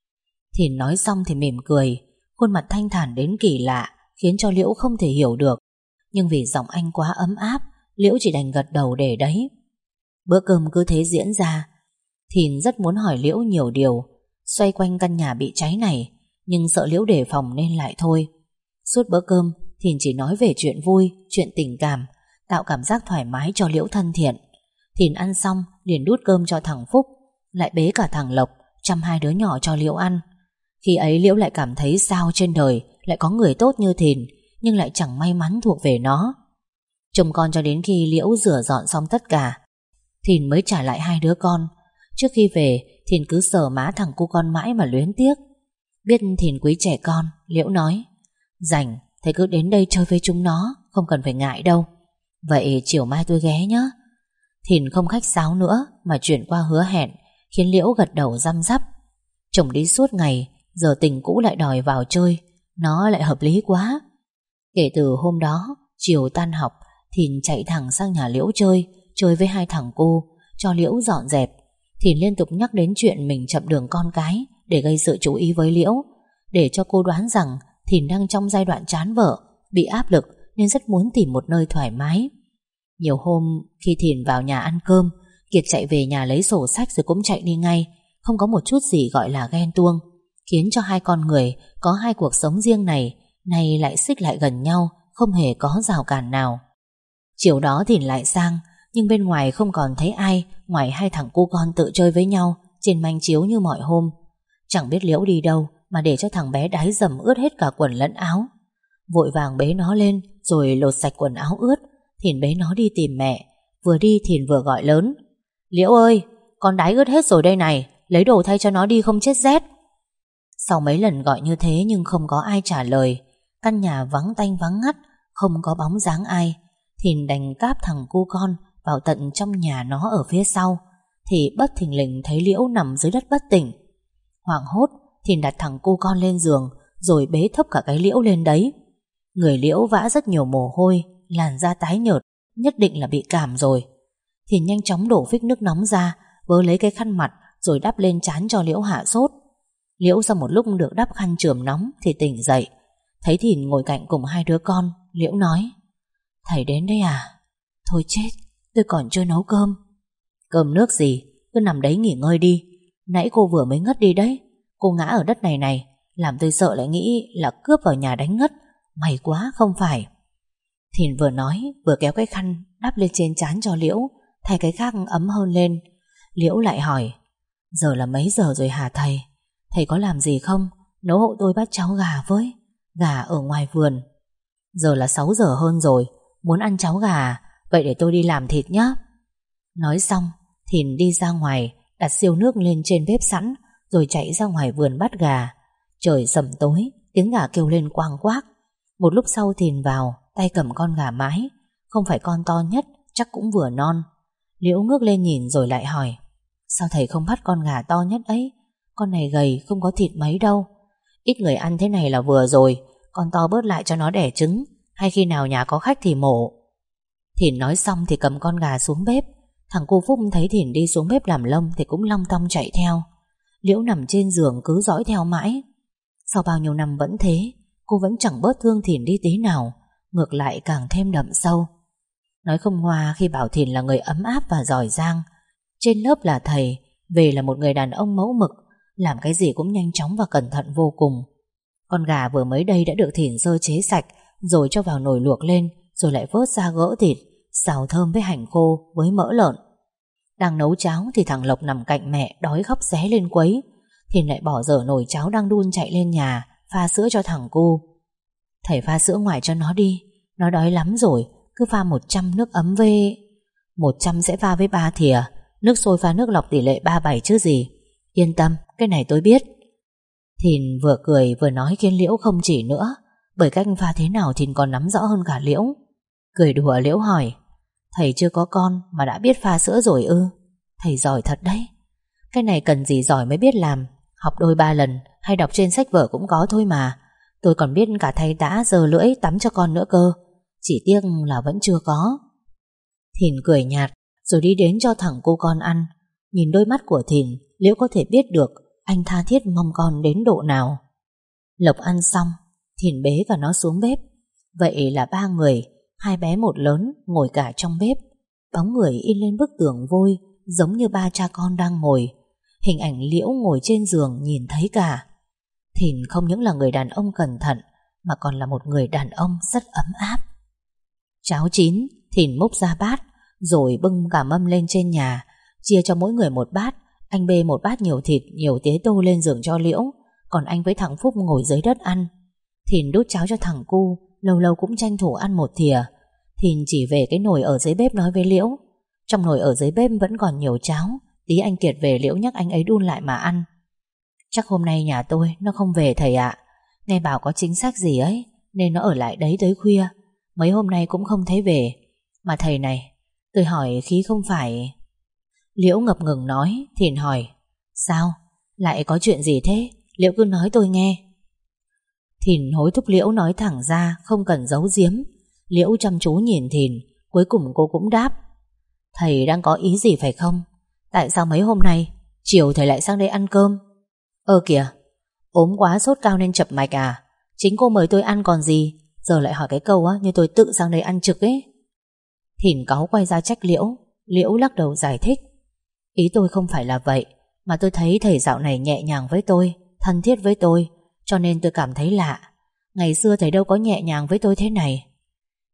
Thìn nói xong thì mỉm cười, khuôn mặt thanh thản đến kỳ lạ, khiến cho Liễu không thể hiểu được. Nhưng vì giọng anh quá ấm áp, Liễu chỉ đành gật đầu để đấy. Bữa cơm cứ thế diễn ra. Thìn rất muốn hỏi Liễu nhiều điều xoay quanh căn nhà bị cháy này, nhưng sợ Liễu đề phòng nên lại thôi. Suốt bữa cơm Thìn chỉ nói về chuyện vui, chuyện tình cảm, tạo cảm giác thoải mái cho Liễu thân thiện. Thìn ăn xong liền đút cơm cho thằng Phúc, lại bế cả thằng Lộc chăm hai đứa nhỏ cho Liễu ăn. Khi ấy Liễu lại cảm thấy sao trên đời lại có người tốt như Thìn, nhưng lại chẳng may mắn thuộc về nó. Trông con cho đến khi Liễu rửa dọn xong tất cả, Thìn mới trả lại hai đứa con. Trước khi về Thìn cứ sờ má thằng cu con mãi mà luyến tiếc. Biết Thìn quý trẻ con, Liễu nói: Rảnh thầy cứ đến đây chơi với chúng nó, không cần phải ngại đâu. Vậy chiều mai tôi ghé nhé. Thìn không khách sáo nữa mà chuyển qua hứa hẹn, khiến Liễu gật đầu răm rắp. Chồng đi suốt ngày, giờ tình cũ lại đòi vào chơi, nó lại hợp lý quá. Kể từ hôm đó, chiều tan học Thìn chạy thẳng sang nhà Liễu chơi, chơi với hai thằng cô, cho Liễu dọn dẹp. Thìn liên tục nhắc đến chuyện mình chậm đường con cái để gây sự chú ý với Liễu, để cho cô đoán rằng Thìn đang trong giai đoạn chán vợ, bị áp lực nên rất muốn tìm một nơi thoải mái. Nhiều hôm khi Thìn vào nhà ăn cơm, Kiệt chạy về nhà lấy sổ sách rồi cũng chạy đi ngay, không có một chút gì gọi là ghen tuông, khiến cho hai con người có hai cuộc sống riêng này nay lại xích lại gần nhau, không hề có rào cản nào. Chiều đó Thìn lại sang, nhưng bên ngoài không còn thấy ai ngoài hai thằng cu con tự chơi với nhau trên manh chiếu như mọi hôm. Chẳng biết Liễu đi đâu mà để cho thằng bé đái dầm ướt hết cả quần lẫn áo. Vội vàng bế nó lên rồi lột sạch quần áo ướt. Thìn bế nó đi tìm mẹ. Vừa đi Thìn vừa gọi lớn: Liễu ơi, con đái ướt hết rồi đây này, lấy đồ thay cho nó đi không chết rét. Sau mấy lần gọi như thế nhưng không có ai trả lời. Căn nhà vắng tanh vắng ngắt, không có bóng dáng ai. Thìn đành cáp thằng cu con vào tận trong nhà nó ở phía sau, thì bất thình lình thấy Liễu nằm dưới đất bất tỉnh. Hoảng hốt Thìn đặt thằng cu con lên giường rồi bế thấp cả cái Liễu lên đấy. Người Liễu vã rất nhiều mồ hôi, làn da tái nhợt, nhất định là bị cảm rồi. Thìn nhanh chóng đổ phích nước nóng ra, vớ lấy cái khăn mặt rồi đắp lên trán cho Liễu hạ sốt. Liễu sau một lúc được đắp khăn chườm nóng thì tỉnh dậy. Thấy Thìn ngồi cạnh cùng hai đứa con, Liễu nói: Thầy đến đấy à? Thôi chết, tôi còn chưa nấu cơm. Cơm nước gì, cứ nằm đấy nghỉ ngơi đi. Nãy cô vừa mới ngất đi đấy. Cô ngã ở đất này này, làm tôi sợ lại nghĩ là cướp vào nhà đánh ngất. May quá không phải. Thìn vừa nói vừa kéo cái khăn đắp lên trên trán cho Liễu, thay cái khác ấm hơn lên. Liễu lại hỏi: Giờ là mấy giờ rồi hả thầy? Thầy có làm gì không? Nấu hộ tôi bát cháo gà với. Gà ở ngoài vườn. Giờ là sáu giờ hơn rồi. Muốn ăn cháo gà? Vậy để tôi đi làm thịt nhé. Nói xong Thìn đi ra ngoài, đặt siêu nước lên trên bếp sẵn, rồi chạy ra ngoài vườn bắt gà. Trời sầm tối, tiếng gà kêu lên quang quác. Một lúc sau Thìn vào, tay cầm con gà mái. Không phải con to nhất, chắc cũng vừa non. Liễu ngước lên nhìn rồi lại hỏi: Sao thầy không bắt con gà to nhất ấy? Con này gầy không có thịt mấy đâu. Ít người ăn thế này là vừa rồi. Con to bớt lại cho nó đẻ trứng, hay khi nào nhà có khách thì mổ. Thìn nói xong thì cầm con gà xuống bếp. Thằng cô Phúc thấy Thìn đi xuống bếp làm lông thì cũng long tong chạy theo. Liễu nằm trên giường cứ dõi theo mãi. Sau bao nhiêu năm vẫn thế, cô vẫn chẳng bớt thương Thìn đi tí nào, ngược lại càng thêm đậm sâu. Nói không ngoa khi bảo Thìn là người ấm áp và giỏi giang. Trên lớp là thầy, về là một người đàn ông mẫu mực, làm cái gì cũng nhanh chóng và cẩn thận vô cùng. Con gà vừa mới đây đã được Thìn sơ chế sạch, rồi cho vào nồi luộc lên, rồi lại vớt ra gỡ thịt, xào thơm với hành khô với mỡ lợn. Đang nấu cháo thì thằng Lộc nằm cạnh mẹ đói khóc ré lên quấy. Thìn lại bỏ dở nồi cháo đang đun chạy lên nhà pha sữa cho thằng cu. Thầy pha sữa ngoài cho nó đi, nó đói lắm rồi. Cứ pha một trăm nước ấm với... Một trăm sẽ pha với ba thìa. Nước sôi pha nước lọc tỷ lệ ba bảy chứ gì. Yên tâm, cái này tôi biết. Thìn vừa cười vừa nói khiến Liễu không chỉ nữa, bởi cách pha thế nào Thìn còn nắm rõ hơn cả Liễu. Cười đùa Liễu hỏi: Thầy chưa có con mà đã biết pha sữa rồi ư? Thầy giỏi thật đấy. Cái này cần gì giỏi mới biết làm. Học đôi ba lần hay đọc trên sách vở cũng có thôi mà. Tôi còn biết cả thay tã, giơ lưỡi, tắm cho con nữa cơ. Chỉ tiếc là vẫn chưa có. Thìn cười nhạt rồi đi đến cho thằng cô con ăn. Nhìn đôi mắt của Thìn, Liễu có thể biết được anh tha thiết mong con đến độ nào. Lộc ăn xong, Thìn bế cả nó xuống bếp. Vậy là ba người, hai bé một lớn, ngồi cả trong bếp. Bóng người in lên bức tường vôi, giống như ba cha con đang ngồi. Hình ảnh Liễu ngồi trên giường nhìn thấy cả. Thìn không những là người đàn ông cẩn thận, mà còn là một người đàn ông rất ấm áp. Cháo chín, Thìn múc ra bát, rồi bưng cả mâm lên trên nhà, chia cho mỗi người một bát. Anh bê một bát nhiều thịt, nhiều tía tô lên giường cho Liễu, còn anh với thằng Phúc ngồi dưới đất ăn. Thìn đút cháo cho thằng cu, lâu lâu cũng tranh thủ ăn một thìa. Thìn chỉ về cái nồi ở dưới bếp nói với Liễu: Trong nồi ở dưới bếp vẫn còn nhiều cháo, tí anh Kiệt về Liễu nhắc anh ấy đun lại mà ăn. Chắc hôm nay nhà tôi nó không về thầy ạ. Nghe bảo có chính sách gì ấy, nên nó ở lại đấy tới khuya. Mấy hôm nay cũng không thấy về. Mà thầy này, tôi hỏi khí không phải... Liễu ngập ngừng nói. Thìn hỏi: Sao? Lại có chuyện gì thế? Liễu cứ nói tôi nghe. Thìn hối thúc Liễu nói thẳng ra, không cần giấu giếm. Liễu chăm chú nhìn Thìn, cuối cùng cô cũng đáp: Thầy đang có ý gì phải không? Tại sao mấy hôm nay chiều thầy lại sang đây ăn cơm? Ơ kìa, ốm quá sốt cao nên chập mạch à? Chính cô mời tôi ăn còn gì, giờ lại hỏi cái câu á như tôi tự sang đây ăn trực ấy. Thìn cáu quay ra trách Liễu. Liễu lắc đầu giải thích: Ý tôi không phải là vậy, mà tôi thấy thầy dạo này nhẹ nhàng với tôi, thân thiết với tôi, cho nên tôi cảm thấy lạ. Ngày xưa thầy đâu có nhẹ nhàng với tôi thế này.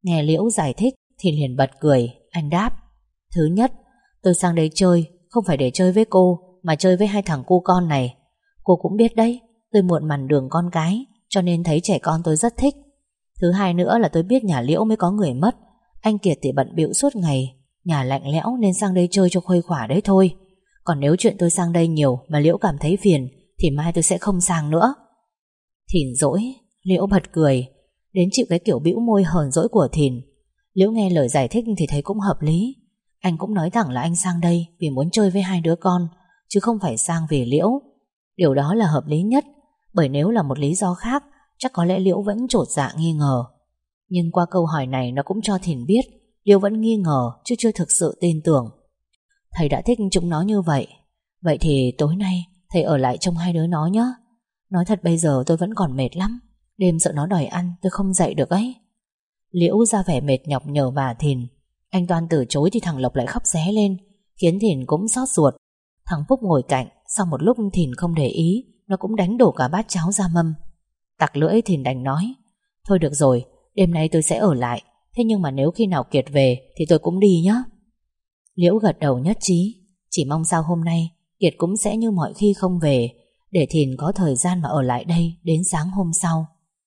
Nghe Liễu giải thích thì liền bật cười. Anh đáp: Thứ nhất, tôi sang đây chơi không phải để chơi với cô, mà chơi với hai thằng cu con này. Cô cũng biết đấy, tôi muộn mằn đường con cái, cho nên thấy trẻ con tôi rất thích. Thứ hai nữa là tôi biết nhà Liễu mới có người mất. Anh Kiệt thì bận bịu suốt ngày, nhà lạnh lẽo nên sang đây chơi cho khuây khỏa đấy thôi. Còn nếu chuyện tôi sang đây nhiều mà Liễu cảm thấy phiền thì mai tôi sẽ không sang nữa. Thìn dỗi. Liễu bật cười. Đến chịu cái kiểu bĩu môi hờn dỗi của Thìn. Liễu nghe lời giải thích thì thấy cũng hợp lý. Anh cũng nói thẳng là anh sang đây vì muốn chơi với hai đứa con, chứ không phải sang vì Liễu. Điều đó là hợp lý nhất, bởi nếu là một lý do khác chắc có lẽ Liễu vẫn chột dạ nghi ngờ. Nhưng qua câu hỏi này nó cũng cho Thìn biết Liễu vẫn nghi ngờ chứ chưa thực sự tin tưởng. Thầy đã thích chúng nó như vậy. Vậy thì tối nay thầy ở lại trông hai đứa nó nhé. Nói thật bây giờ tôi vẫn còn mệt lắm. Đêm sợ nó đòi ăn tôi không dậy được ấy. Liễu ra vẻ mệt nhọc nhờ vả Thìn. Anh Toan từ chối thì thằng Lộc lại khóc ré lên, khiến Thìn cũng xót ruột. Thằng Phúc ngồi cạnh, sau một lúc Thìn không để ý, nó cũng đánh đổ cả bát cháo ra mâm. Tặc lưỡi Thìn đành nói: Thôi được rồi, đêm nay tôi sẽ ở lại. Thế nhưng mà nếu khi nào Kiệt về thì tôi cũng đi nhé. Liễu gật đầu nhất trí. Chỉ mong sao hôm nay Kiệt cũng sẽ như mọi khi không về, để Thìn có thời gian mà ở lại đây đến sáng hôm sau.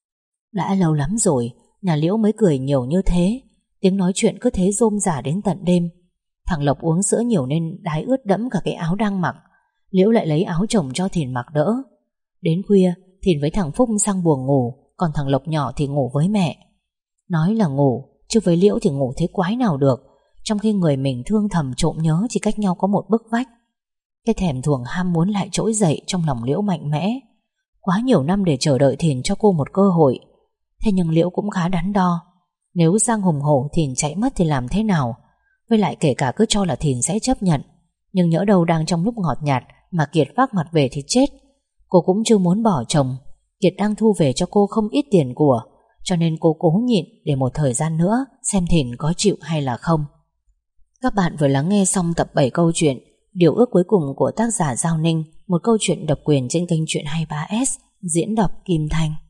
Đã lâu lắm rồi nhà Liễu mới cười nhiều như thế. Tiếng nói chuyện cứ thế rôm rả đến tận đêm. Thằng Lộc uống sữa nhiều nên đái ướt đẫm cả cái áo đang mặc. Liễu lại lấy áo chồng cho Thìn mặc đỡ. Đến khuya Thìn với thằng Phúc sang buồng ngủ, còn thằng Lộc nhỏ thì ngủ với mẹ. Nói là ngủ, chứ với Liễu thì ngủ thế quái nào được, trong khi người mình thương thầm trộm nhớ chỉ cách nhau có một bức vách. Cái thèm thuồng ham muốn lại trỗi dậy trong lòng Liễu mạnh mẽ. Quá nhiều năm để chờ đợi Thìn cho cô một cơ hội. Thế nhưng Liễu cũng khá đắn đo. Nếu Giang hùng hổ Thìn chạy mất thì làm thế nào? Với lại kể cả cứ cho là Thìn sẽ chấp nhận, nhưng nhỡ đâu đang trong lúc ngọt nhạt mà Kiệt vác mặt về thì chết. Cô cũng chưa muốn bỏ chồng. Kiệt đang thu về cho cô không ít tiền của, cho nên cô cố nhịn để một thời gian nữa xem Thìn có chịu hay là không. Các bạn vừa lắng nghe xong tập bảy câu chuyện Điều ước cuối cùng của tác giả Giao Ninh, một câu chuyện độc quyền trên kênh Chuyện hai mươi ba S, diễn đọc Kim Thanh.